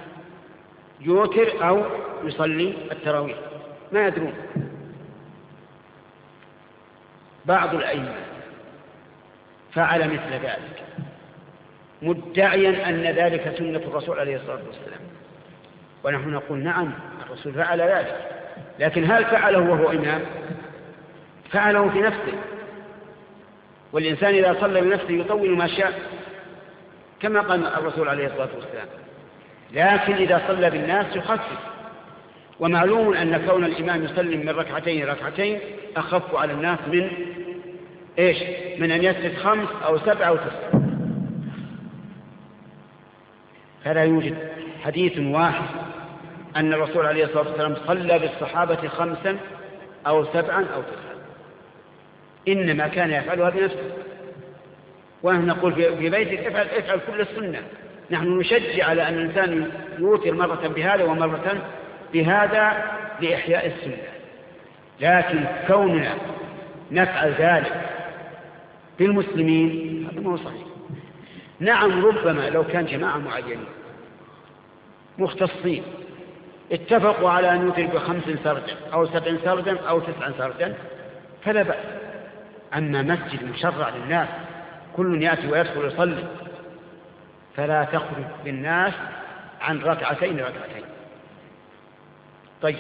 يوتر أو يصلي التراويح، ما يدرون. بعض الأئمة فعل مثل ذلك مدعيا أن ذلك سنة الرسول عليه الصلاة والسلام، ونحن نقول نعم الرسول فعل ذلك، لكن هل فعله وهو إمام؟ فعله في نفسه، والإنسان إذا صلى بنفسه يطول ما شاء كما قال الرسول عليه الصلاة والسلام، لكن إذا صلى بالناس يخفف. ومعلوم أن كون الإمام يسلم من ركعتين ركعتين أخف على الناس من إيش؟ من أن يسجد خمس أو سبع أو تسع. فلا يوجد حديث واحد أن الرسول عليه الصلاة والسلام صلى بالصحابة خمسا أو سبعا أو تسعا، إنما كان يفعلها بنفسه. ونحن نقول في بيتك افعل, افعل كل السنة. نحن نشجع على أن الإنسان يوتر مرة بهذا ومرة بهذا لإحياء السنة، لكن كوننا نفعل ذلك بالمسلمين هذا ما هو صحيح. نعم ربما لو كان جماعة معينين مختصين اتفقوا على أن يوتر بخمس سردا أو سبع سردا أو تسع سردا فلا بأس. أما مسجد مشرع للناس كل يأتي ويدخل يصلي فلا تخرج بالناس عن ركعتين ركعتين. طيب،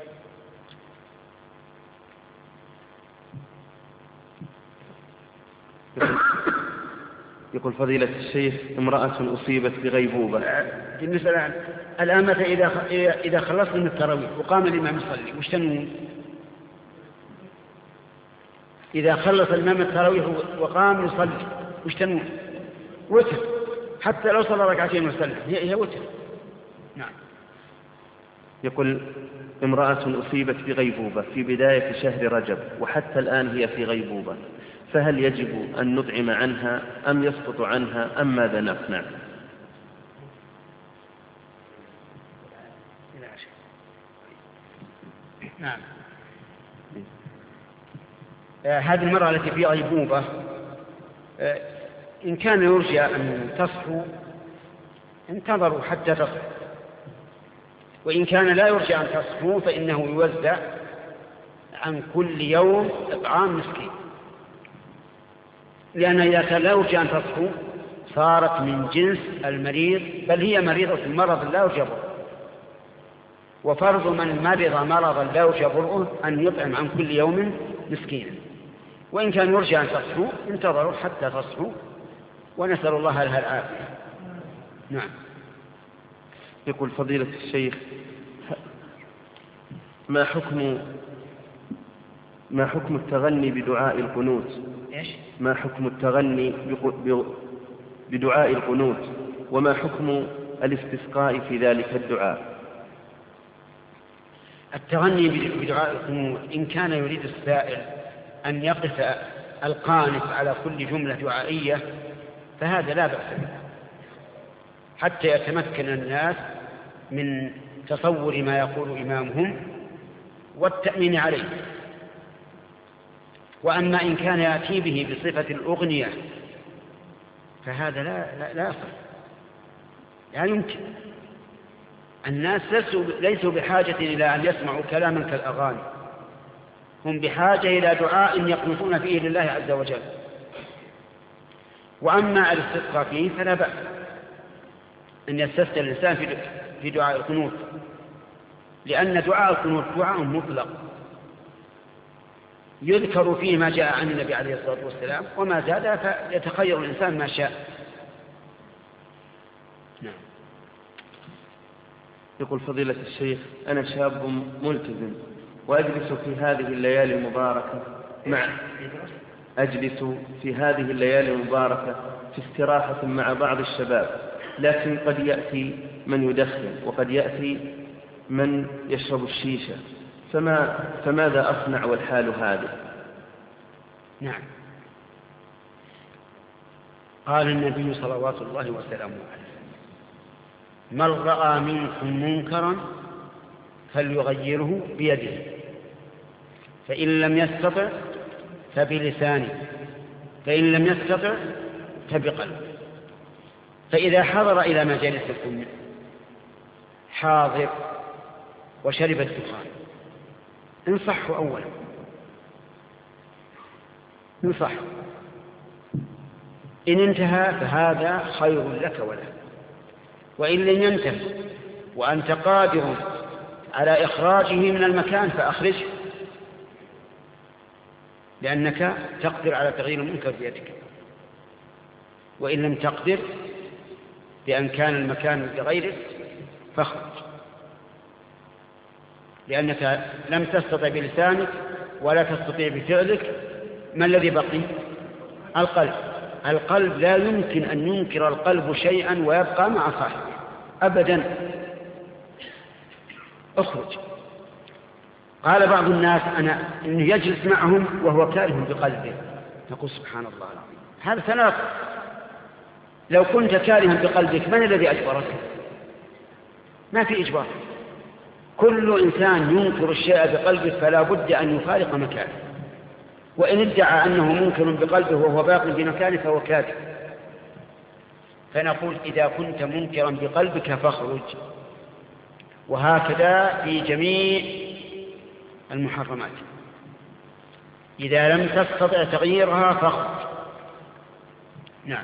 يقول فضيلة الشيخ امرأة أصيبت بغيبوبة. بالنسبة الآن متى إذا إذا خلصنا من التراويح وقام الإمام يصلي وش تنوون؟ إذا خلص الإمام التراويح وقام يصلي وش تنوون؟ وتر، حتى لو صلى ركعتين وسلم هي هي وتر. نعم. يقول امرأة أصيبت بغيبوبة في بداية شهر رجب وحتى الآن هي في غيبوبة، فهل يجب أن نطعم عنها أم يسقط عنها أم ماذا نصنع؟ نعم. آه هذه المرأة التي في غيبوبة آه إن كان يرجى أن تصحو انتظروا حتى تصحو، وإن كان لا يرجى أن تصحو فإنه يوزع عن كل يوم إطعام مسكين، لأن إذا كان لا يرجى أن تصحو صارت من جنس المريض، بل هي مريضة مرض لا يرجى برؤه، وفرض من مرض مرضا لا يرجى برؤه أن يطعم عن كل يوم مسكينا. وإن كان يرجى أن تصحو انتظروا حتى تصحو، ونسأل الله لها العافية. نعم. يقول فضيلة الشيخ ما حكم ما حكم التغني بدعاء القنوت؟ إيش؟ ما حكم التغني بدعاء القنوت وما حكم الاستسقاء في ذلك الدعاء؟ التغني بدعاء القنوت إن كان يريد السائل أن يقف القانت على كل جملة دعائية فهذا لا بأس به، حتى يتمكن الناس من تصور ما يقول إمامهم والتأمين عليه. وأما إن كان يأتي به بصفة الأغنية فهذا لا, لا, لا يصح، لا يمكن. الناس ليسوا بحاجة إلى أن يسمعوا كلاما كالأغاني، هم بحاجة إلى دعاء يقنطون فيه لله عز وجل. وأما الاستسقاء فيه فلا بأس أن يستسقي الإنسان في دعاء القنوت، لأن دعاء القنوت دعاء مطلق يذكر فيه ما جاء عن النبي عليه الصلاة والسلام، وما زاد فيتخير الإنسان ما شاء. نعم. يقول فضيلة الشيخ: أنا شاب ملتزم وأجلس في هذه الليالي المباركة مع أجلس في هذه الليالي المباركة في استراحة مع بعض الشباب، لكن قد يأتي من يدخن وقد يأتي من يشرب الشيشة، فما فماذا أصنع والحال هذه؟ نعم. قال النبي صلوات الله وسلامه عليه: من رأى منكم منكرا فليغيره بيده، فإن لم يستطع فبلسانه، فإن لم يستطع فبقلبه. فإذا حضر إلى مجالسكم حاضر وشرب الدخان انصحه أولا، انصحه. إن انتهى فهذا خير لك وله، وإن لم ينتهي وأنت قادر على إخراجه من المكان فأخرجه، لأنك تقدر على تغيير المنكر بيدك. وإن لم تقدر بأن كان المكان لغيرك فاخرج، لأنك لم تستطع بلسانك ولا تستطيع بفعلك. ما الذي بقي؟ القلب. القلب لا يمكن أن ينكر القلب شيئا ويبقى مع صاحبه أبدا. اخرج. قال بعض الناس أنا إنه يجلس معهم وهو كاره بقلبه، نقول سبحان الله العظيم، هذا تناقض. لو كنت كارها بقلبك من الذي أجبرك؟ ما في إجبار. كل إنسان ينكر الشيء بقلبه فلا بد أن يفارق مكانه، وإن ادعى أنه منكر بقلبه وهو باق بمكانه فهو كاذب. فنقول إذا كنت منكرا بقلبك فاخرج. وهكذا في جميع المحرمات، إذا لم تستطع تغييرها فاخرج. نعم.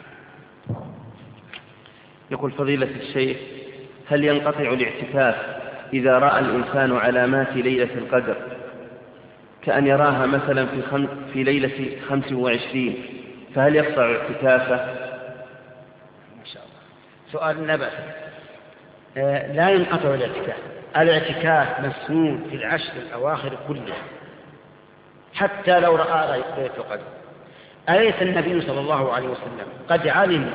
يقول فضيلة الشيخ: هل ينقطع الاعتكاف إذا رأى الإنسان علامات ليلة القدر، كأن يراها مثلا في, خم... في ليلة خمس وعشرين، فهل يقطع اعتكافه؟ ما شاء الله، سؤال نبأ. آه لا ينقطع الاعتكاف. الاعتكاف مسنون في العشر الأواخر كلها حتى لو رأى ليلة القدر. أليس النبي صلى الله عليه وسلم قد علم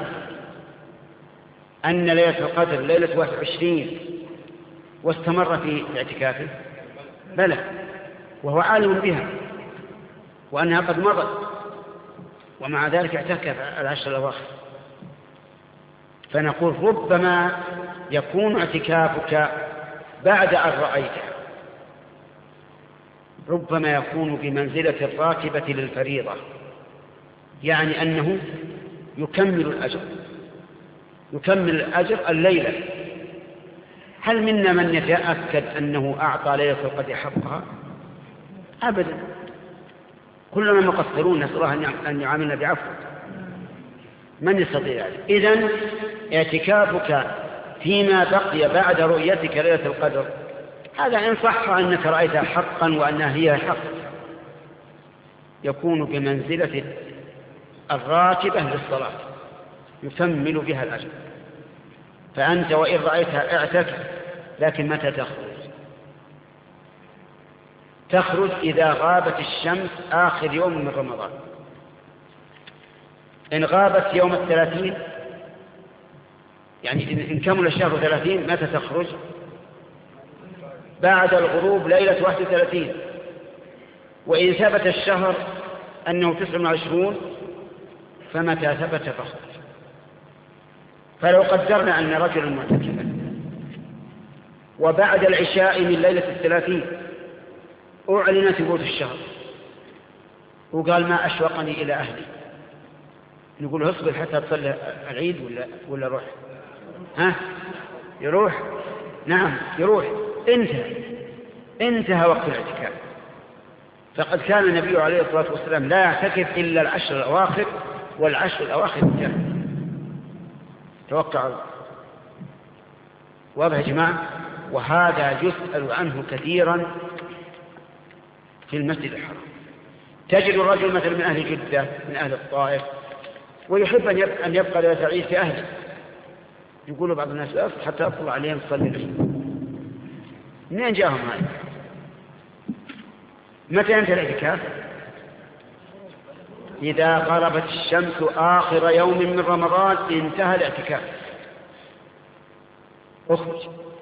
أن ليلة القدر ليلة واحد وعشرين واستمر في اعتكافه؟ بلى، وهو عالم بها وأنها قد مضت، ومع ذلك اعتكف العشر الأواخر. فنقول ربما يكون اعتكافك بعد أن رأيته، ربما يكون بمنزلة الراكبة للفريضة، يعني أنه يكمل الأجر يكمل الأجر الليلة. هل منا من يتأكد أنه أعطى ليلة القدر حقها؟ أبدا، كلنا مقصرون، نسأل الله أن يعاملنا بعفو. من يستطيع ذلك؟ إذن اعتكافك فيما بقي بعد رؤيتك ليلة القدر هذا إن صح أنك رأيتها حقا وأنها هي حق يكون بمنزلة الراتبة للصلاة يكمل بها الأجر. فأنت وإن رأيتها اعتكف، لكن متى تخرج؟ تخرج إذا غابت الشمس آخر يوم من رمضان. إن غابت يوم الثلاثين، يعني إن كمل الشهر ثلاثين، متى تخرج؟ بعد الغروب ليلة واحد وثلاثين. وإن ثبت الشهر أنه تسع وعشرون فمتى ثبت فخرج. فلو قدرنا أن رجلا معتكفا وبعد العشاء من ليلة الثلاثين أعلن ثبوت الشهر وقال ما أشوقني إلى أهلي، نقول اصبر حتى تصلي العيد ولا ولا روح؟ ها يروح؟ نعم يروح. انتهى انتهى وقت الاعتكاف. فقد كان النبي عليه الصلاة والسلام لا يعتكف إلا العشر الأواخر، والعشر الأواخر انتهى. توقعوا. واضح يا جماعة؟ وهذا يسأل عنه كثيرا في المسجد الحرام. تجد الرجل مثلا من أهل جدة من أهل الطائف ويحب أن يبقى ليتعيش في أهله، يقول بعض الناس أصل حتى أطلع عليهم صلي لهم. منين جاءهم هذا؟ متى ينتهي الاعتكاف؟ إذا غربت الشمس آخر يوم من رمضان انتهى الاعتكاف، اخرج.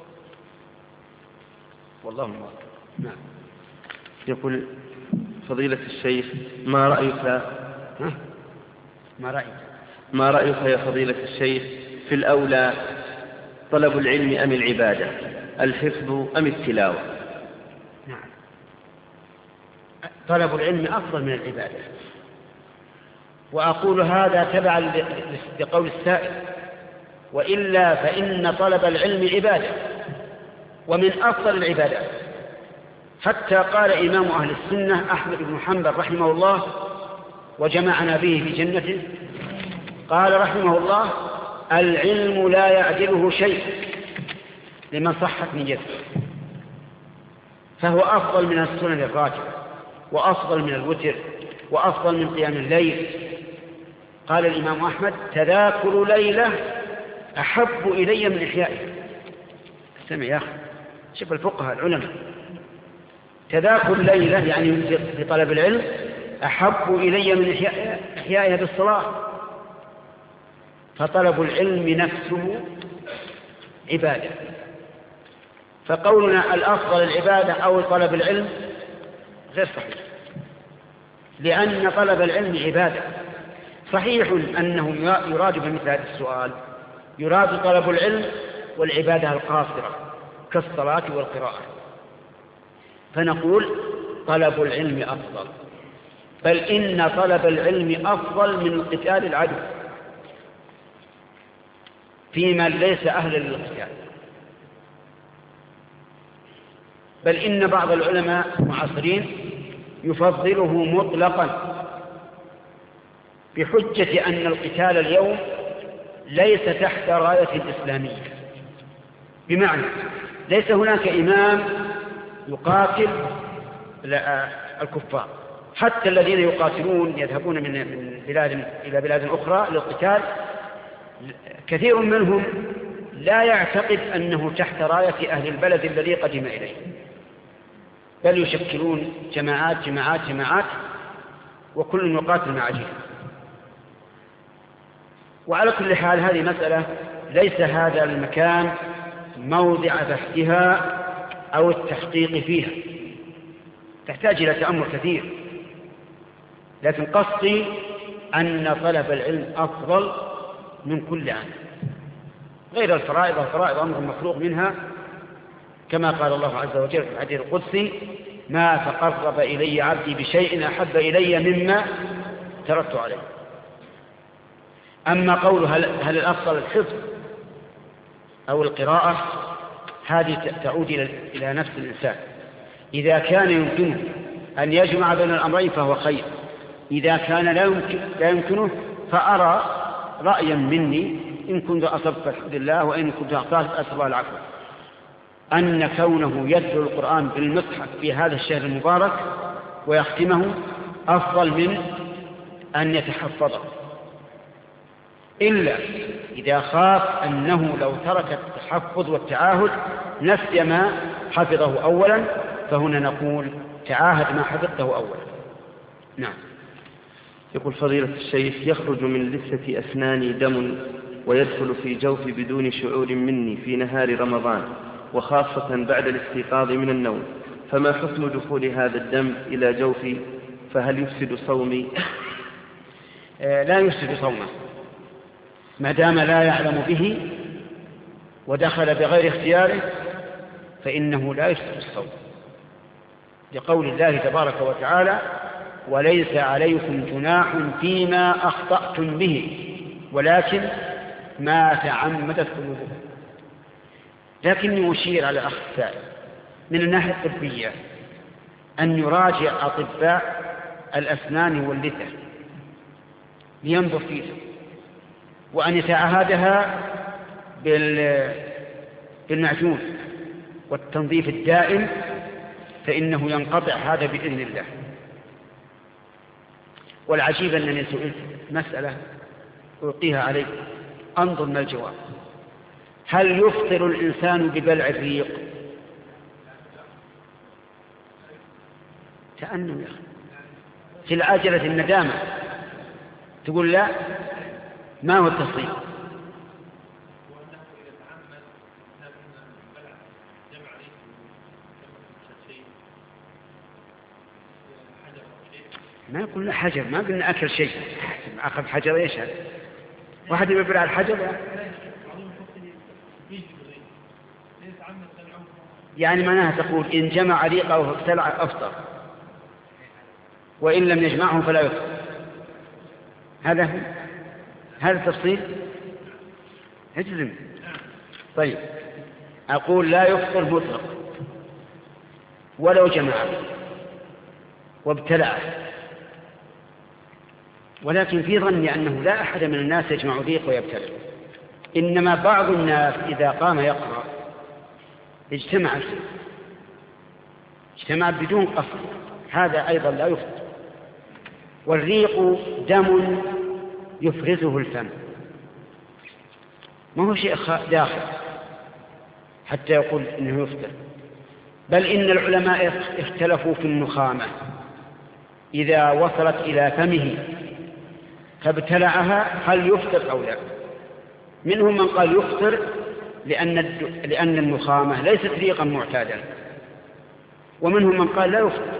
والله الموفق. نعم. يقول فضيلة الشيخ ما رأيك ها؟ ما رأيك ما رأيك يا فضيلة الشيخ في الأولى طلب العلم أم العبادة، الحفظ أم التلاوة؟ نعم، طلب العلم أفضل من العبادة، وأقول هذا تبعا لقول السائل، وإلا فإن طلب العلم عبادة ومن أفضل العبادات. حتى قال إمام أهل السنة أحمد بن حنبل رحمه الله وجمعنا به في جنته، قال رحمه الله: العلم لا يعدله شيء لمن صحت نيته، فهو أفضل من السنن الراتبة، وأفضل من الوتر، وأفضل من قيام الليل. قال الإمام أحمد: تذاكر ليلة أحب إلي من إحيائه. استمع يا أخي، شوف الفقهاء العلماء، تذاكر ليلة يعني في طلب العلم أحب إلي من إحيائها بالصلاة. فطلب العلم نفسه عبادة، فقولنا الأفضل العبادة أو طلب العلم غير صحيح، لأن طلب العلم عبادة. صحيح أنه يراد بمثل هذا السؤال يراد طلب العلم والعبادة القاصرة كالصلاة والقراءة، فنقول طلب العلم أفضل، بل إن طلب العلم أفضل من قتال العدو فيما ليس أهلا للقتال. بل إن بعض العلماء المعاصرين يفضله مطلقا بحجة أن القتال اليوم ليس تحت راية إسلامية، بمعنى ليس هناك إمام يقاتل الكفار، حتى الذين يقاتلون يذهبون من بلاد إلى بلاد أخرى للقتال كثير منهم لا يعتقد أنه تحت راية أهل البلد الذي قدم إليه، بل يشكلون جماعات جماعات جماعات وكل يقاتل مع جهة. وعلى كل حال هذه مسألة ليس هذا المكان موضع بحثها أو التحقيق فيها، تحتاج إلى تأمل كثير، لكن قصدي أن طلب العلم أفضل من كل عام، غير الفرائض. الفرائض أمر مفروغ منها، كما قال الله عز وجل في الحديث القدسي: ما تقرب إلي عبدي بشيء أحب إلي مما تركت عليه. أما قول هل, هل الأفضل الحفظ أو القراءة، هذه تعود إلى نفس الإنسان. إذا كان يمكنه أن يجمع بين الأمرين فهو خير، إذا كان لا, يمكن لا يمكنه فأرى رأيا مني، إن كنت أصبت فالحمد لله، وإن كنت أخطأت أسأل الله العفو، أن كونه يتلو القرآن بالمصحف في هذا الشهر المبارك ويختمه أفضل من أن يتحفظه، إلا إذا خاف أنه لو ترك التحفظ والتعاهد نسي ما حفظه أولا، فهنا نقول تعاهد ما حفظته أولا. نعم. يقول فضيلة الشيخ: يخرج من لثة أسناني دم ويدخل في جوفي بدون شعور مني في نهار رمضان، وخاصة بعد الاستيقاظ من النوم، فما حكم دخول هذا الدم إلى جوفي؟ فهل يفسد صومي؟ آه لا يفسد صومه، ما دام لا يعلم به ودخل بغير اختياره فإنه لا يفسد الصوم، لقول الله تبارك وتعالى: وليس عليكم جناح فيما أخطأتم به ولكن ما تعمدت قلوبكم. لكني أشير على الأخ السائل من الناحية الطبية أن يراجع أطباء الأسنان واللثة لينظر فيها، وأن يتعهدها بالمعجون والتنظيف الدائم، فإنه ينقطع هذا بإذن الله. والعجيب أنني سئلت مسألة ألقيها عليك، أنظر ما الجواب. هل يفطر الإنسان ببلع الريق؟ تأنم يا أخي، في العجلة الندامة تقول لا، ما هو التصريف؟ ما قلنا حجر، ما قلنا أكل شيء. أخذ حجر إيش هذا؟ واحد يبلع الحجر يعني معناها تقول إن جمع ريقه فابتلع أفطر، وإن لم يجمعه فلا يفطر. هذا هو هذا التفصيل. اجزم. طيب أقول لا يفطر مطلق ولو جمع وابتلع، ولكن في ظني أنه لا أحد من الناس يجمع ريق ويبتلع، إنما بعض الناس إذا قام يقرأ اجتمع اجتمع بدون قصد، هذا أيضا لا يفطر. والريق دم يفرزه الفم، ما هو شيء داخل حتى يقول إنه يفطر. بل إن العلماء اختلفوا في النخامة إذا وصلت إلى فمه فابتلعها هل يفطر أو لا. منهم من قال يفطر لأن لأن النخامة ليست ريقا معتادا، ومنهم من قال لا يفطر.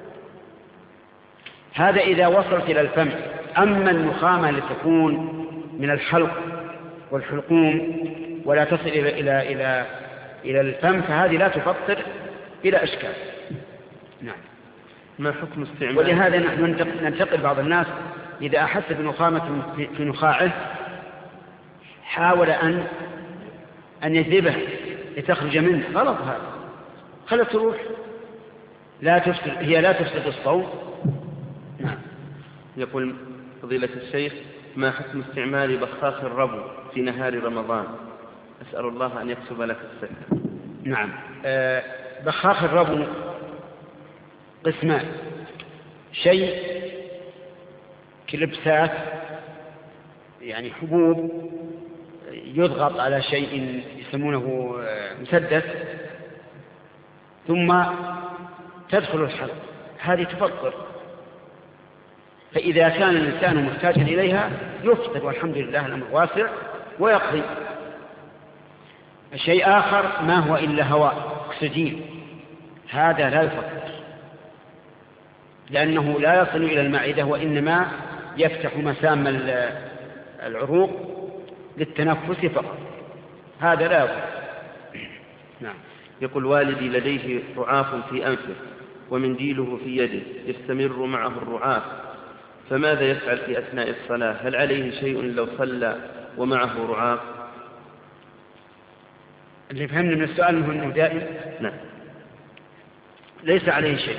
هذا إذا وصلت إلى الفم. أما النخامة لتكون من الحلق والحلقوم ولا تصل إلى إلى إلى إلى الفم فهذه لا تفطر إلى أشكال. نعم. ما حكم استعمال؟ ولهذا نحن ننتقل بعض الناس إذا أحس بنخامة في نخاعه حاول أن أن يذبه لتخرج منه. غلط هذا، خلت تروح، لا تفسد، هي لا تفسد الصوم. نعم. يقول فضيلة الشيخ ما حكم استعمال بخاخ الربو في نهار رمضان؟ أسأل الله أن يكتب لك الصحة. نعم. أه بخاخ الربو قسمان: شيء كلبسات يعني حبوب يضغط على شيء يسمونه مسدس ثم تدخل الحلق، هذه تفطر. فإذا كان الإنسان محتاجا إليها يفطر والحمد لله الأمر واسع ويقضي. الشيء آخر ما هو إلا هواء أكسجين، هذا لا يفطر لأنه لا يصل إلى المعدة وإنما يفتح مسام العروق للتنفس فقط، هذا لا يفطر. نعم. يقول والدي لديه رعاف في أنفه ومنديله في يده يستمر معه الرعاف، فماذا يفعل في أثناء الصلاة؟ هل عليه شيء لو صلى ومعه رعاف؟ اللي فهمنا من السؤال أنه دائم. نعم. ليس عليه شيء،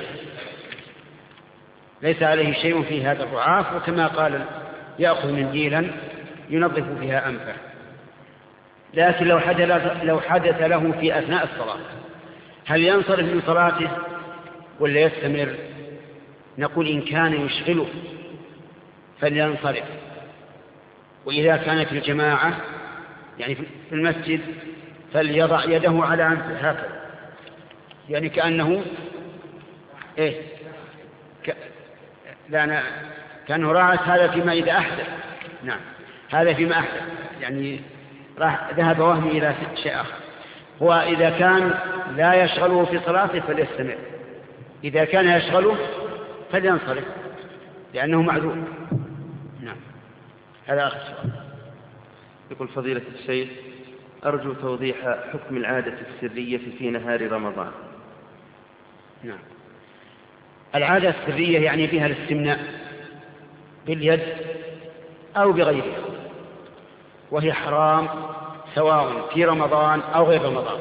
ليس عليه شيء في هذا الرعاف، وكما قال يأخذ منديلا ينظف فيها أنفه. لكن لو حدث, لو حدث له في أثناء الصلاة هل ينصرف من صلاته ولا يستمر؟ نقول إن كان يشغله فلينصرف، وإذا كانت الجماعة يعني في المسجد فليضع يده على أنفه هكذا، يعني كأنه إيه ك... لأن كأنه راعت هذا فيما إذا أحدث. نعم، هذا فيما أحدث، يعني راح ذهب وهمي إلى شيء آخر. هو إذا كان لا يشغله في صلاته فليستمر، إذا كان يشغله فلينصرف لأنه معذور. نعم. هذا آخر سؤال. يقول فضيلة الشيخ أرجو توضيح حكم العادة السرية في نهار رمضان. نعم. العادة السرية يعني بها الاستمناء باليد أو بغيرها، وهي حرام سواء في رمضان أو غير رمضان.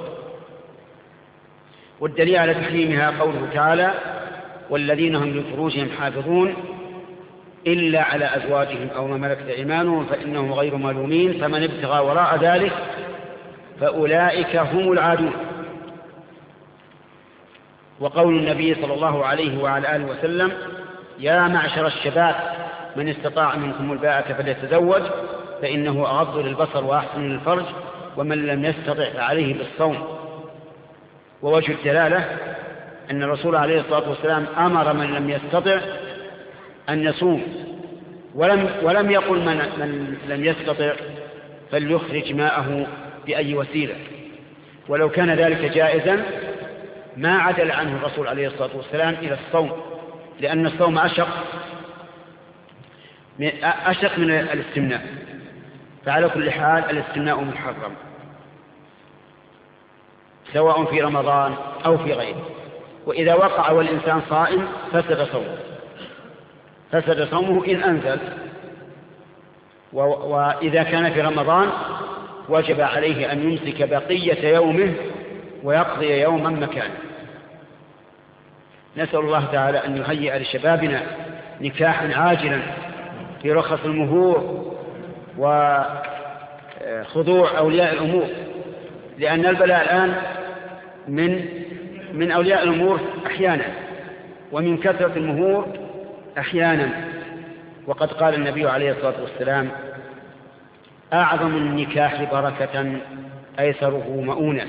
والدليل على تحريمها قوله تعالى: والذين هم لفروجهم حافظون إلا على أزواجهم أو ما ملكت أيمانهم فإنهم غير ملومين فمن ابتغى وراء ذلك فأولئك هم العادون. وقول النبي صلى الله عليه وعلى آله وسلم: يا معشر الشباب من استطاع منكم الباءة فليتزوج فإنه أغض للبصر وأحسن للفرج ومن لم يستطع فعليه بالصوم. ووجه الدلالة أن الرسول عليه الصلاة والسلام أمر من لم يستطع أن يصوم، ولم, ولم يقل من, من لم يستطع فليخرج ماءه بأي وسيلة. ولو كان ذلك جائزا ما عدل عنه الرسول عليه الصلاة والسلام إلى الصوم، لأن الصوم أشق أشق من الاستمناء. فعلى كل حال الاستمناء محرم سواء في رمضان أو في غيره. وإذا وقع والإنسان صائم فسد صومه فسد صومه إن أنزل. وإذا كان في رمضان وجب عليه أن يمسك بقية يومه ويقضي يوما مكانه. نسأل الله تعالى أن يهيئ لشبابنا نكاحا عاجلا في رخص المهور وخضوع أولياء الأمور، لأن البلاء الآن من من أولياء الأمور أحيانا ومن كثرة المهور أحيانا. وقد قال النبي عليه الصلاة والسلام أعظم النكاح بركة أيسره مؤونة.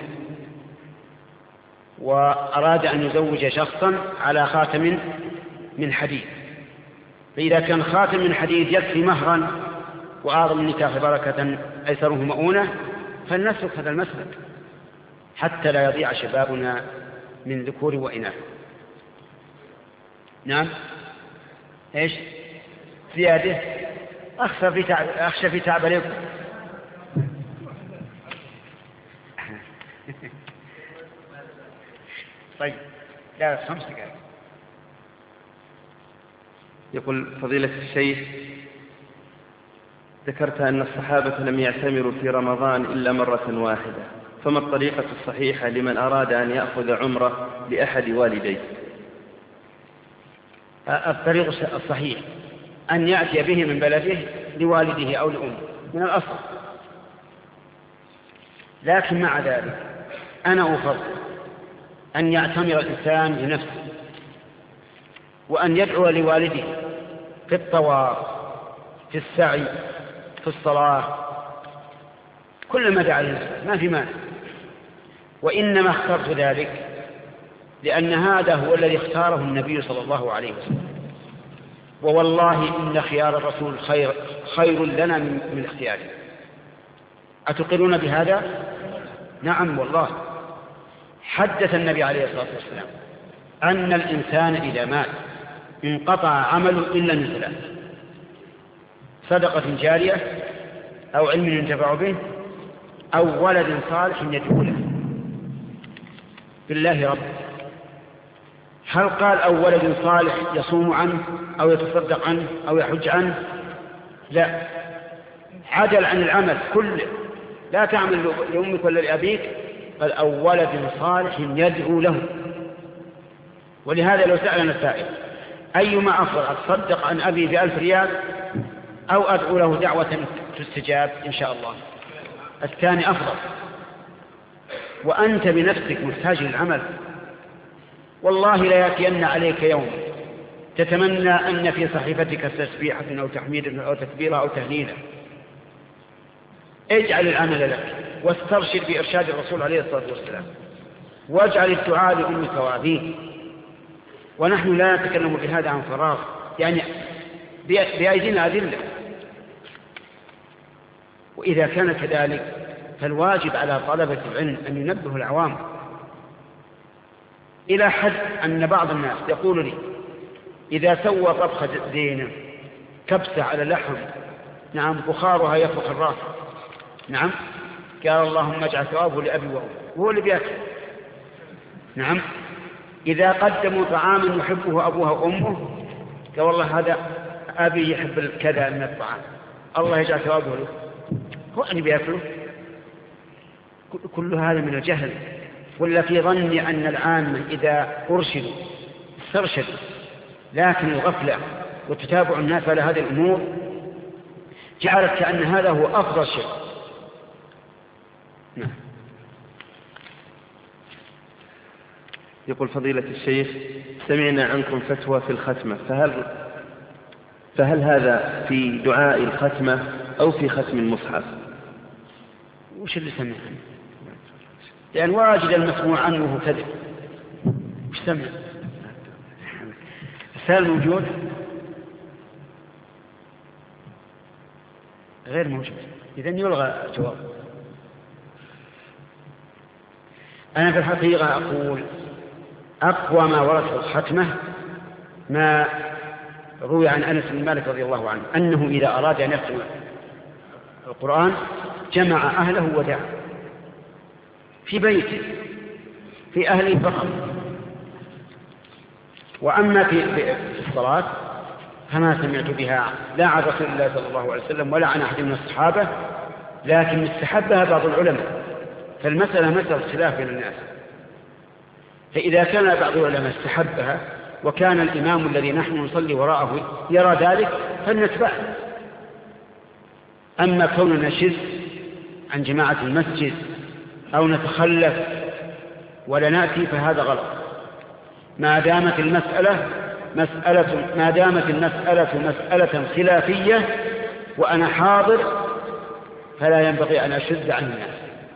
وأراد أن يزوج شخصا على خاتم من حديد، فإذا كان خاتم من حديد يكفي مهرا وأعظم النكاح بركة أيسره مؤونة فلنسلك هذا المسلك حتى لا يضيع شبابنا من ذكور وإناث. نعم إيش زيادة أخشى في تعب أخشى في تعب عليكم. طيب لا خمس دقائق. يقول فضيلة الشيخ ذكرت أن الصحابة لم يعتمروا في رمضان إلا مرة واحدة، فما الطريقة الصحيحة لمن أراد أن يأخذ عمرة لأحد والديه؟ الطريق الصحيح أن يأتي به من بلده لوالده أو لأمه من الأصل. لكن مع ذلك أنا أفضل أن يعتمر الإنسان لنفسه وأن يدعو لوالده في الطواف في السعي في الصلاة كل ما دعا لنفسه ما في مانع. وإنما اخترت ذلك لأن هذا هو الذي اختاره النبي صلى الله عليه وسلم. ووالله إن خيار الرسول خير, خير لنا من اختياره. أتقرون بهذا؟ نعم والله. حدث النبي عليه الصلاة والسلام أن الإنسان إذا مات انقطع عمله إلا من ثلاث: صدقة جارية أو علم ينتفع به أو ولد صالح يدعو له. بالله رب، هل قال أو ولد صالح يصوم عنه أو يتصدق عنه أو يحج عنه؟ لا، عدل عن العمل كله. لا تعمل لأمك ولا لأبيك، قال أو ولد صالح يدعو له. ولهذا لو سألنا السائل أيما أفضل، أتصدق عن أبي بألف ريال أو أدعو له دعوة تستجاب إن شاء الله؟ الثاني أفضل. وأنت بنفسك محتاج للعمل. والله لا يأتين عليك يوم تتمنى أن في صحيفتك تسبيحة أو تحميد أو تكبيرة أو تهليلة. اجعل العمل لك واسترشد بإرشاد الرسول عليه الصلاة والسلام، واجعل الدعاء لأمك وأبيك. ونحن لا نتكلم بهذا عن فراغ، يعني بأيدينا أدلة. وإذا كان كذلك فالواجب على طلبة العلم أن ينبهوا العوام، إلى حد أن بعض الناس يقول لي إذا سوى طبخة زينة كبسة على اللحم، نعم بخارها يفرخ الراس، نعم قال اللهم اجعل ثوابه لأبي وأمي، وهو اللي بيأكل. نعم إذا قدموا طعاما يحبه أبوها وأمه قال والله هذا أبي يحب كذا من الطعام، الله يجعل ثوابه له، هو اللي بيأكله. كل هذا من الجهل. ولا في ظني أن العامة إذا أرشدوا استرشدوا، لكن الغفلة وتتابع الناس على هذه الأمور جعلت كأن هذا هو أفضل شيء. نعم. يقول فضيلة الشيخ سمعنا عنكم فتوى في الختمة، فهل فهل هذا في دعاء الختمة أو في ختم المصحف؟ وش اللي سمع؟ لأن واجد المسموع عنه كذب. وش سمع؟ السؤال موجود؟ غير موجود، إذن يلغى الجواب. أنا في الحقيقة أقول أقوى ما ورد في الختمة ما روي عن أنس بن مالك رضي الله عنه أنه إذا أراد أن يختم القرآن جمع أهله ودعا في بيته في أهله فقط. وأما في الصلاة فما سمعت بها لا عن رسول الله صلى الله عليه وسلم ولا عن أحد من الصحابة، لكن استحبها بعض العلماء، فالمسألة مسألة خلاف بين الناس. فإذا كان بعض العلماء استحبها وكان الإمام الذي نحن نصلي وراءه يرى ذلك فلنتبعه. أما كوننا نشذ عن جماعة المسجد أو نتخلف ولا نأتي فهذا غلط. ما دامت المسألة مسألة ما دامت المسألة مسألة خلافية وأنا حاضر فلا ينبغي أن أشذ عن الناس.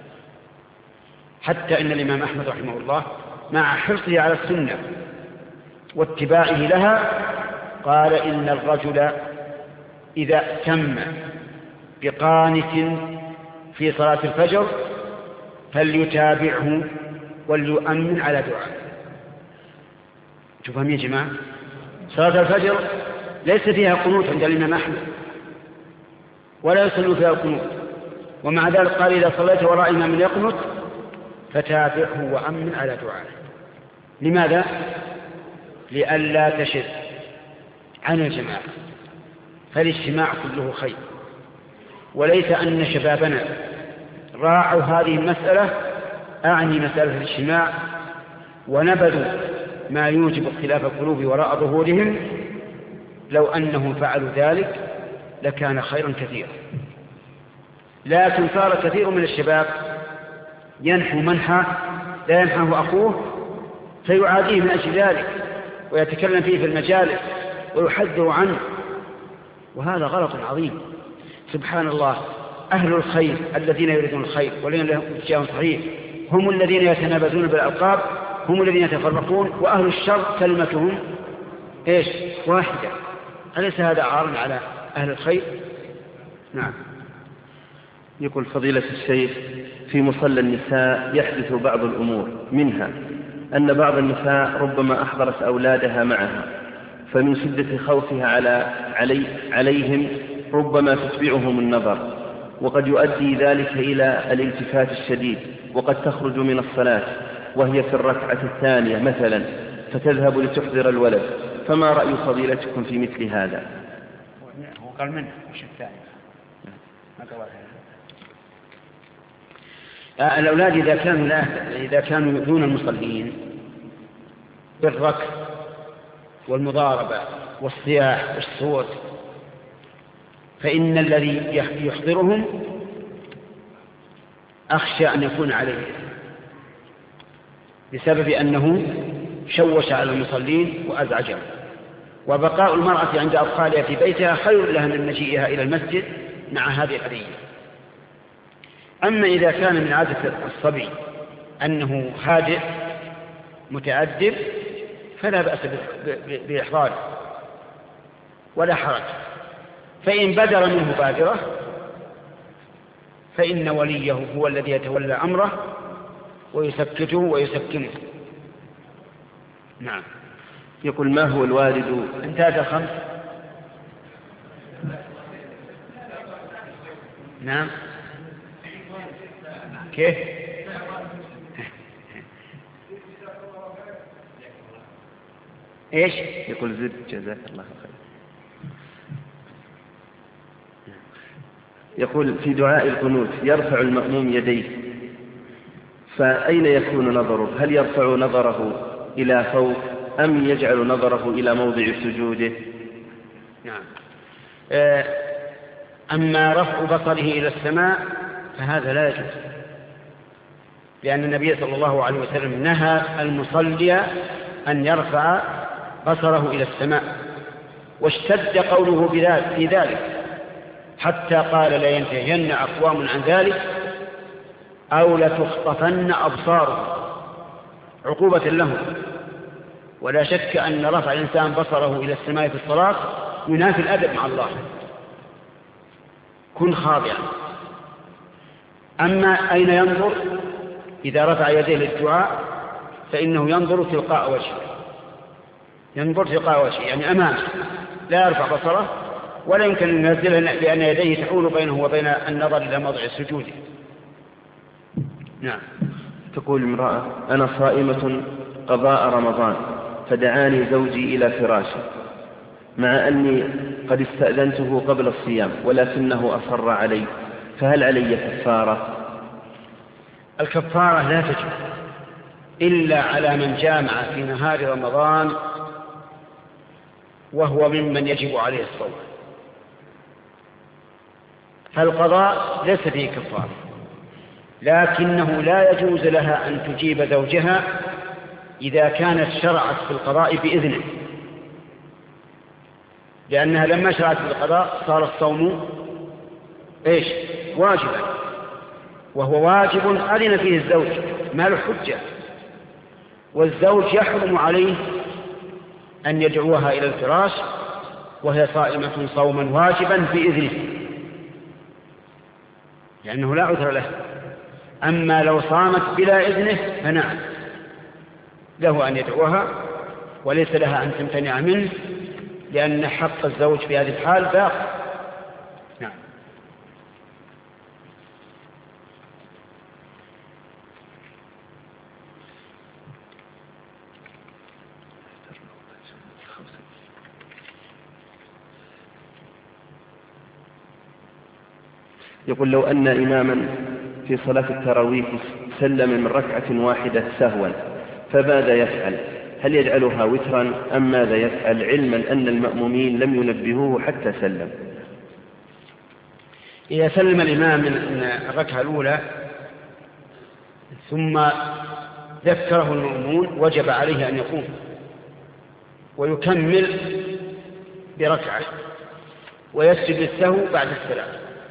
حتى إن الإمام أحمد رحمه الله مع حرصه على السنة واتباعه لها قال إن الرجل إذا تم بقانت في صلاة الفجر فليتابعه وليؤمن على دعاء. تفهم يا جماعة؟ صلاة الفجر ليس فيها قنوت عند الإمام أحمد ولا يصلوا فيها القنوت، ومع ذلك قال إذا صليت وراء إمام يقنت فتابعه وأمن على دعائه. لماذا؟ لئلا تشذ عن الجماعة، فالاجتماع كله خير. وليس أن شبابنا راعوا هذه المسألة، أعني مسألة الاجتماع، ونبذوا ما يوجب اختلاف القلوب وراء ظهورهم. لو أنهم فعلوا ذلك لكان خيرا كثيرا. لكن صار كثير من الشباب ينحو منحى لا ينحاه أخوه فيعاديه من أجل ذلك ويتكلم فيه في المجالس ويحذر عنه، وهذا غلط عظيم. سبحان الله، أهل الخير الذين يريدون الخير والذين لهم اتجاه صحيح هم الذين يتنابزون بالألقاب، هم الذين يتفرقون، وأهل الشر كلمتهم إيش؟ واحدة. أليس هذا عار على أهل الخير؟ نعم. يقول فضيلة الشيخ في مصلى النساء يحدث بعض الأمور، منها أن بعض النساء ربما أحضرت أولادها معها، فمن شدة خوفها على علي عليهم ربما تتبعهم النظر، وقد يؤدي ذلك إلى الالتفات الشديد، وقد تخرج من الصلاة وهي في الركعة الثانية مثلا فتذهب لتحضر الولد، فما رأي فضيلتكم في مثل هذا؟ هو قال منه مش الثاني. الأولاد إذا كانوا لا إذا كانوا يؤذون المصلين بالركض والمضاربة والصياح والصوت فإن الذي يحضرهم أخشى أن يكون عليه بسبب أنه شوش على المصلين وأزعجهم. وبقاء المرأة عند أطفالها في بيتها خير لها من مجيئها إلى المسجد مع هذه الأذية. أما إذا كان من عادة الصبي أنه هادئ متأدب فلا بأس بإحضاره ولا حرج، فإن بدر منه بادرة فإن وليه هو الذي يتولى أمره ويسكته ويسكنه. نعم. يقول ما هو الوارد؟ انتهت الخمس. نعم. كيف؟ ايش؟ يقول زد جزاك الله خير. يقول في دعاء القنوت يرفع المأموم يديه، فأين يكون نظره؟ هل يرفع نظره إلى فوق أم يجعل نظره إلى موضع سجوده؟ نعم. أما رفع بصره إلى السماء فهذا لا يجوز، لأن النبي صلى الله عليه وسلم نهى المصلي أن يرفع بصره إلى السماء، واشتد قوله في ذلك حتى قال لا ينتهين أقوام عن ذلك أو لتخطفن أبصارهم عقوبة لهم. ولا شك أن رفع الإنسان بصره إلى السماء في الصلاة ينافي الأدب مع الله. كن خاضعا. أما أين ينظر؟ إذا رفع يديه للدعاء فإنه ينظر تلقاء وجهه، ينظر تلقاء وجهه يعني أمامه، لا يرفع بصره، ولا يمكن أن ينزله لأن يديه تحول بينه وبين النظر إلى موضع السجود. نعم. تقول امرأة: أنا صائمة قضاء رمضان فدعاني زوجي إلى فراشي مع أني قد استأذنته قبل الصيام ولكنه أصر علي، فهل علي كفارة؟ الكفارة لا تجب إلا على من جامع في نهار رمضان وهو ممن يجب عليه الصوم، فالقضاء ليس فيه كفارة، لكنه لا يجوز لها أن تجيب زوجها إذا كانت شرعت في القضاء بإذنه، لأنها لما شرعت في القضاء صار الصوم إيش؟ واجبا، وهو واجب أذن فيه الزوج ما له حجة، والزوج يحرم عليه أن يدعوها إلى الفراش وهي صائمة صوما واجبا بإذنه، لأنه لا عذر له. أما لو صامت بلا إذنه فنعم له أن يدعوها، وليس لها أن تمتنع منه، لأن حق الزوج في هذه الحال باق. نعم. يقول: لو أن إماما في صلاة التراويح سلم من ركعة واحدة سهوا فماذا يفعل؟ هل يجعلها وترا أم ماذا يفعل، علما أن المأمومين لم ينبهوه حتى سلم؟ إذا سلم الإمام من الركعة الأولى ثم ذكره المأمون وجب عليه أن يقوم ويكمل بركعة ويسجد للسهو بعد السلام،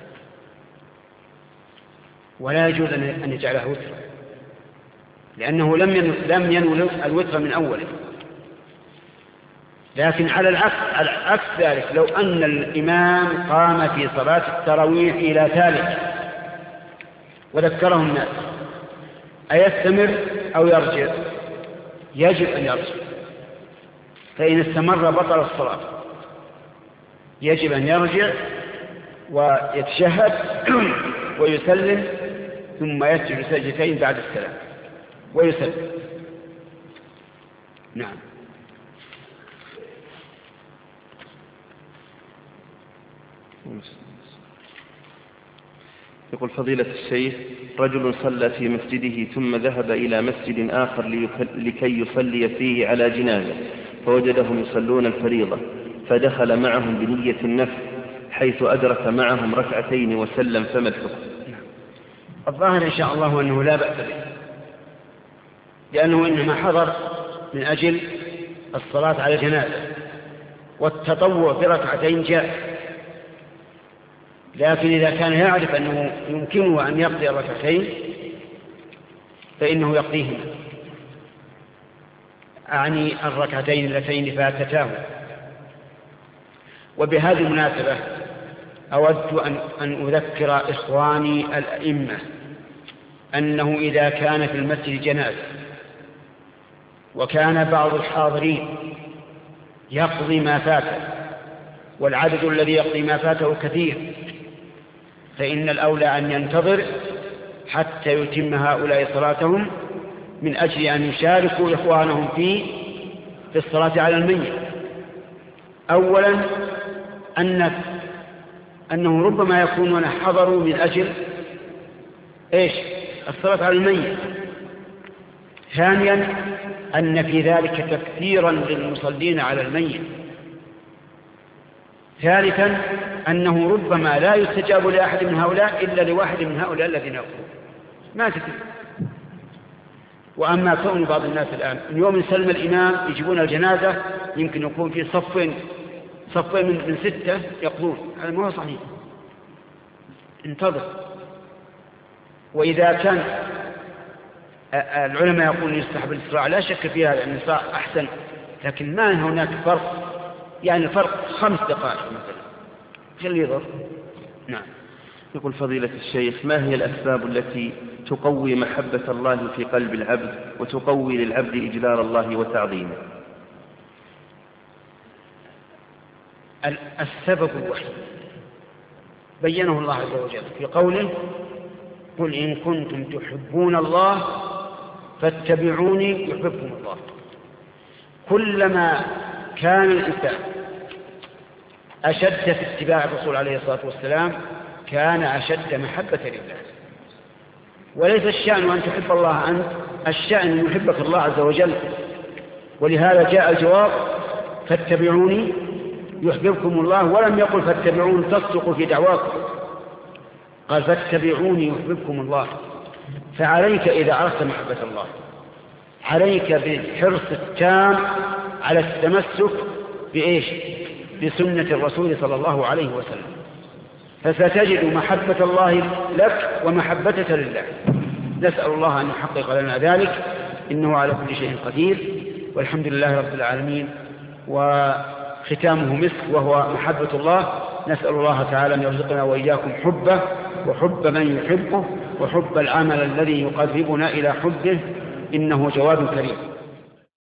ولا يجوز أن يجعله وترا، لأنه لم ينوي الوتر من أوله. لكن على العكس, على عكس ذلك، لو أن الإمام قام في صلاة التراويح إلى ثالث وذكره الناس أيستمر أو يرجع؟ يجب أن يرجع، فإن استمر بطل الصلاة. يجب أن يرجع ويتشهد ويسلم ثم يسجد سجدتين بعد السلام ويسلم. نعم. يقول: فضيلة الشيخ، رجل صلى في مسجده ثم ذهب إلى مسجد آخر لكي يصلي فيه على جنازة، فوجدهم يصلون الفريضة فدخل معهم بنية النفل حيث أدرك معهم ركعتين وسلم، فما الحكم؟ الظاهر إن شاء الله أنه لا بأس به، لأنه إنما حضر من أجل الصلاة على جنازة، والتطوع بركعتين جاء، لكن إذا كان يعرف أنه يمكنه أن يقضي الركعتين فإنه يقضيهما، أعني الركعتين اللتين فاتتاه. وبهذه المناسبة أود أن أذكر إخواني الأئمة أنه إذا كان في المسجد جنازة وكان بعض الحاضرين يقضي ما فاته والعدد الذي يقضي ما فاته كثير، فإن الأولى أن ينتظر حتى يتم هؤلاء صلاتهم من أجل أن يشاركوا إخوانهم في في الصلاة على الميت. أولا أن أنه ربما يكونون حضروا من أجل إيش؟ الصلاة على الميت. ثانيا أن في ذلك تكثيرا للمصلين على الميت. ثالثا أنه ربما لا يستجاب لأحد من هؤلاء إلا لواحد من هؤلاء الذين يقولون ما تتم. وأما كون بعض الناس الآن اليوم يسلم الإمام يجيبون الجنازة يمكن يكون في صف صفين من, من ستة يقضون، هذا ما هو صحيح. انتظر. وإذا كان العلماء يقولون يستحب الإسراع، لا شك في هذا أن الإسراع أحسن، لكن ما هناك فرق، يعني فرق خمس دقائق مثلا، شو اللي يضر؟ نعم. يقول فضيلة الشيخ: ما هي الأسباب التي تقوي محبة الله في قلب العبد وتقوي للعبد إجلال الله وتعظيمه؟ السبب الوحيد بينه الله عز وجل في قوله: قل إن كنتم تحبون الله فاتبعوني يحببكم الله. كلما كان الإنسان أشد في اتباع الرسول عليه الصلاة والسلام كان أشد محبة لله. وليس الشأن أن تحب الله أنت، الشأن أن يحبك الله عز وجل. ولهذا جاء الجواب: فاتبعوني يحببكم الله، ولم يقل فاتبعوني تصدقوا في دعواكم، قال فاتبعوني يحببكم الله. فعليك إذا أردت محبة الله عليك بالحرص التام على التمسك بإيش؟ بسنة الرسول صلى الله عليه وسلم، فستجد محبة الله لك ومحبتك لله. نسأل الله أن يحقق لنا ذلك، إنه على كل شيء قدير، والحمد لله رب العالمين. وختامه مسك وهو محبة الله. نسأل الله تعالى أن يرزقنا وإياكم حبه وحب من يحبه وحب العمل الذي يقربنا إلى حبه، إنه جواد كريم.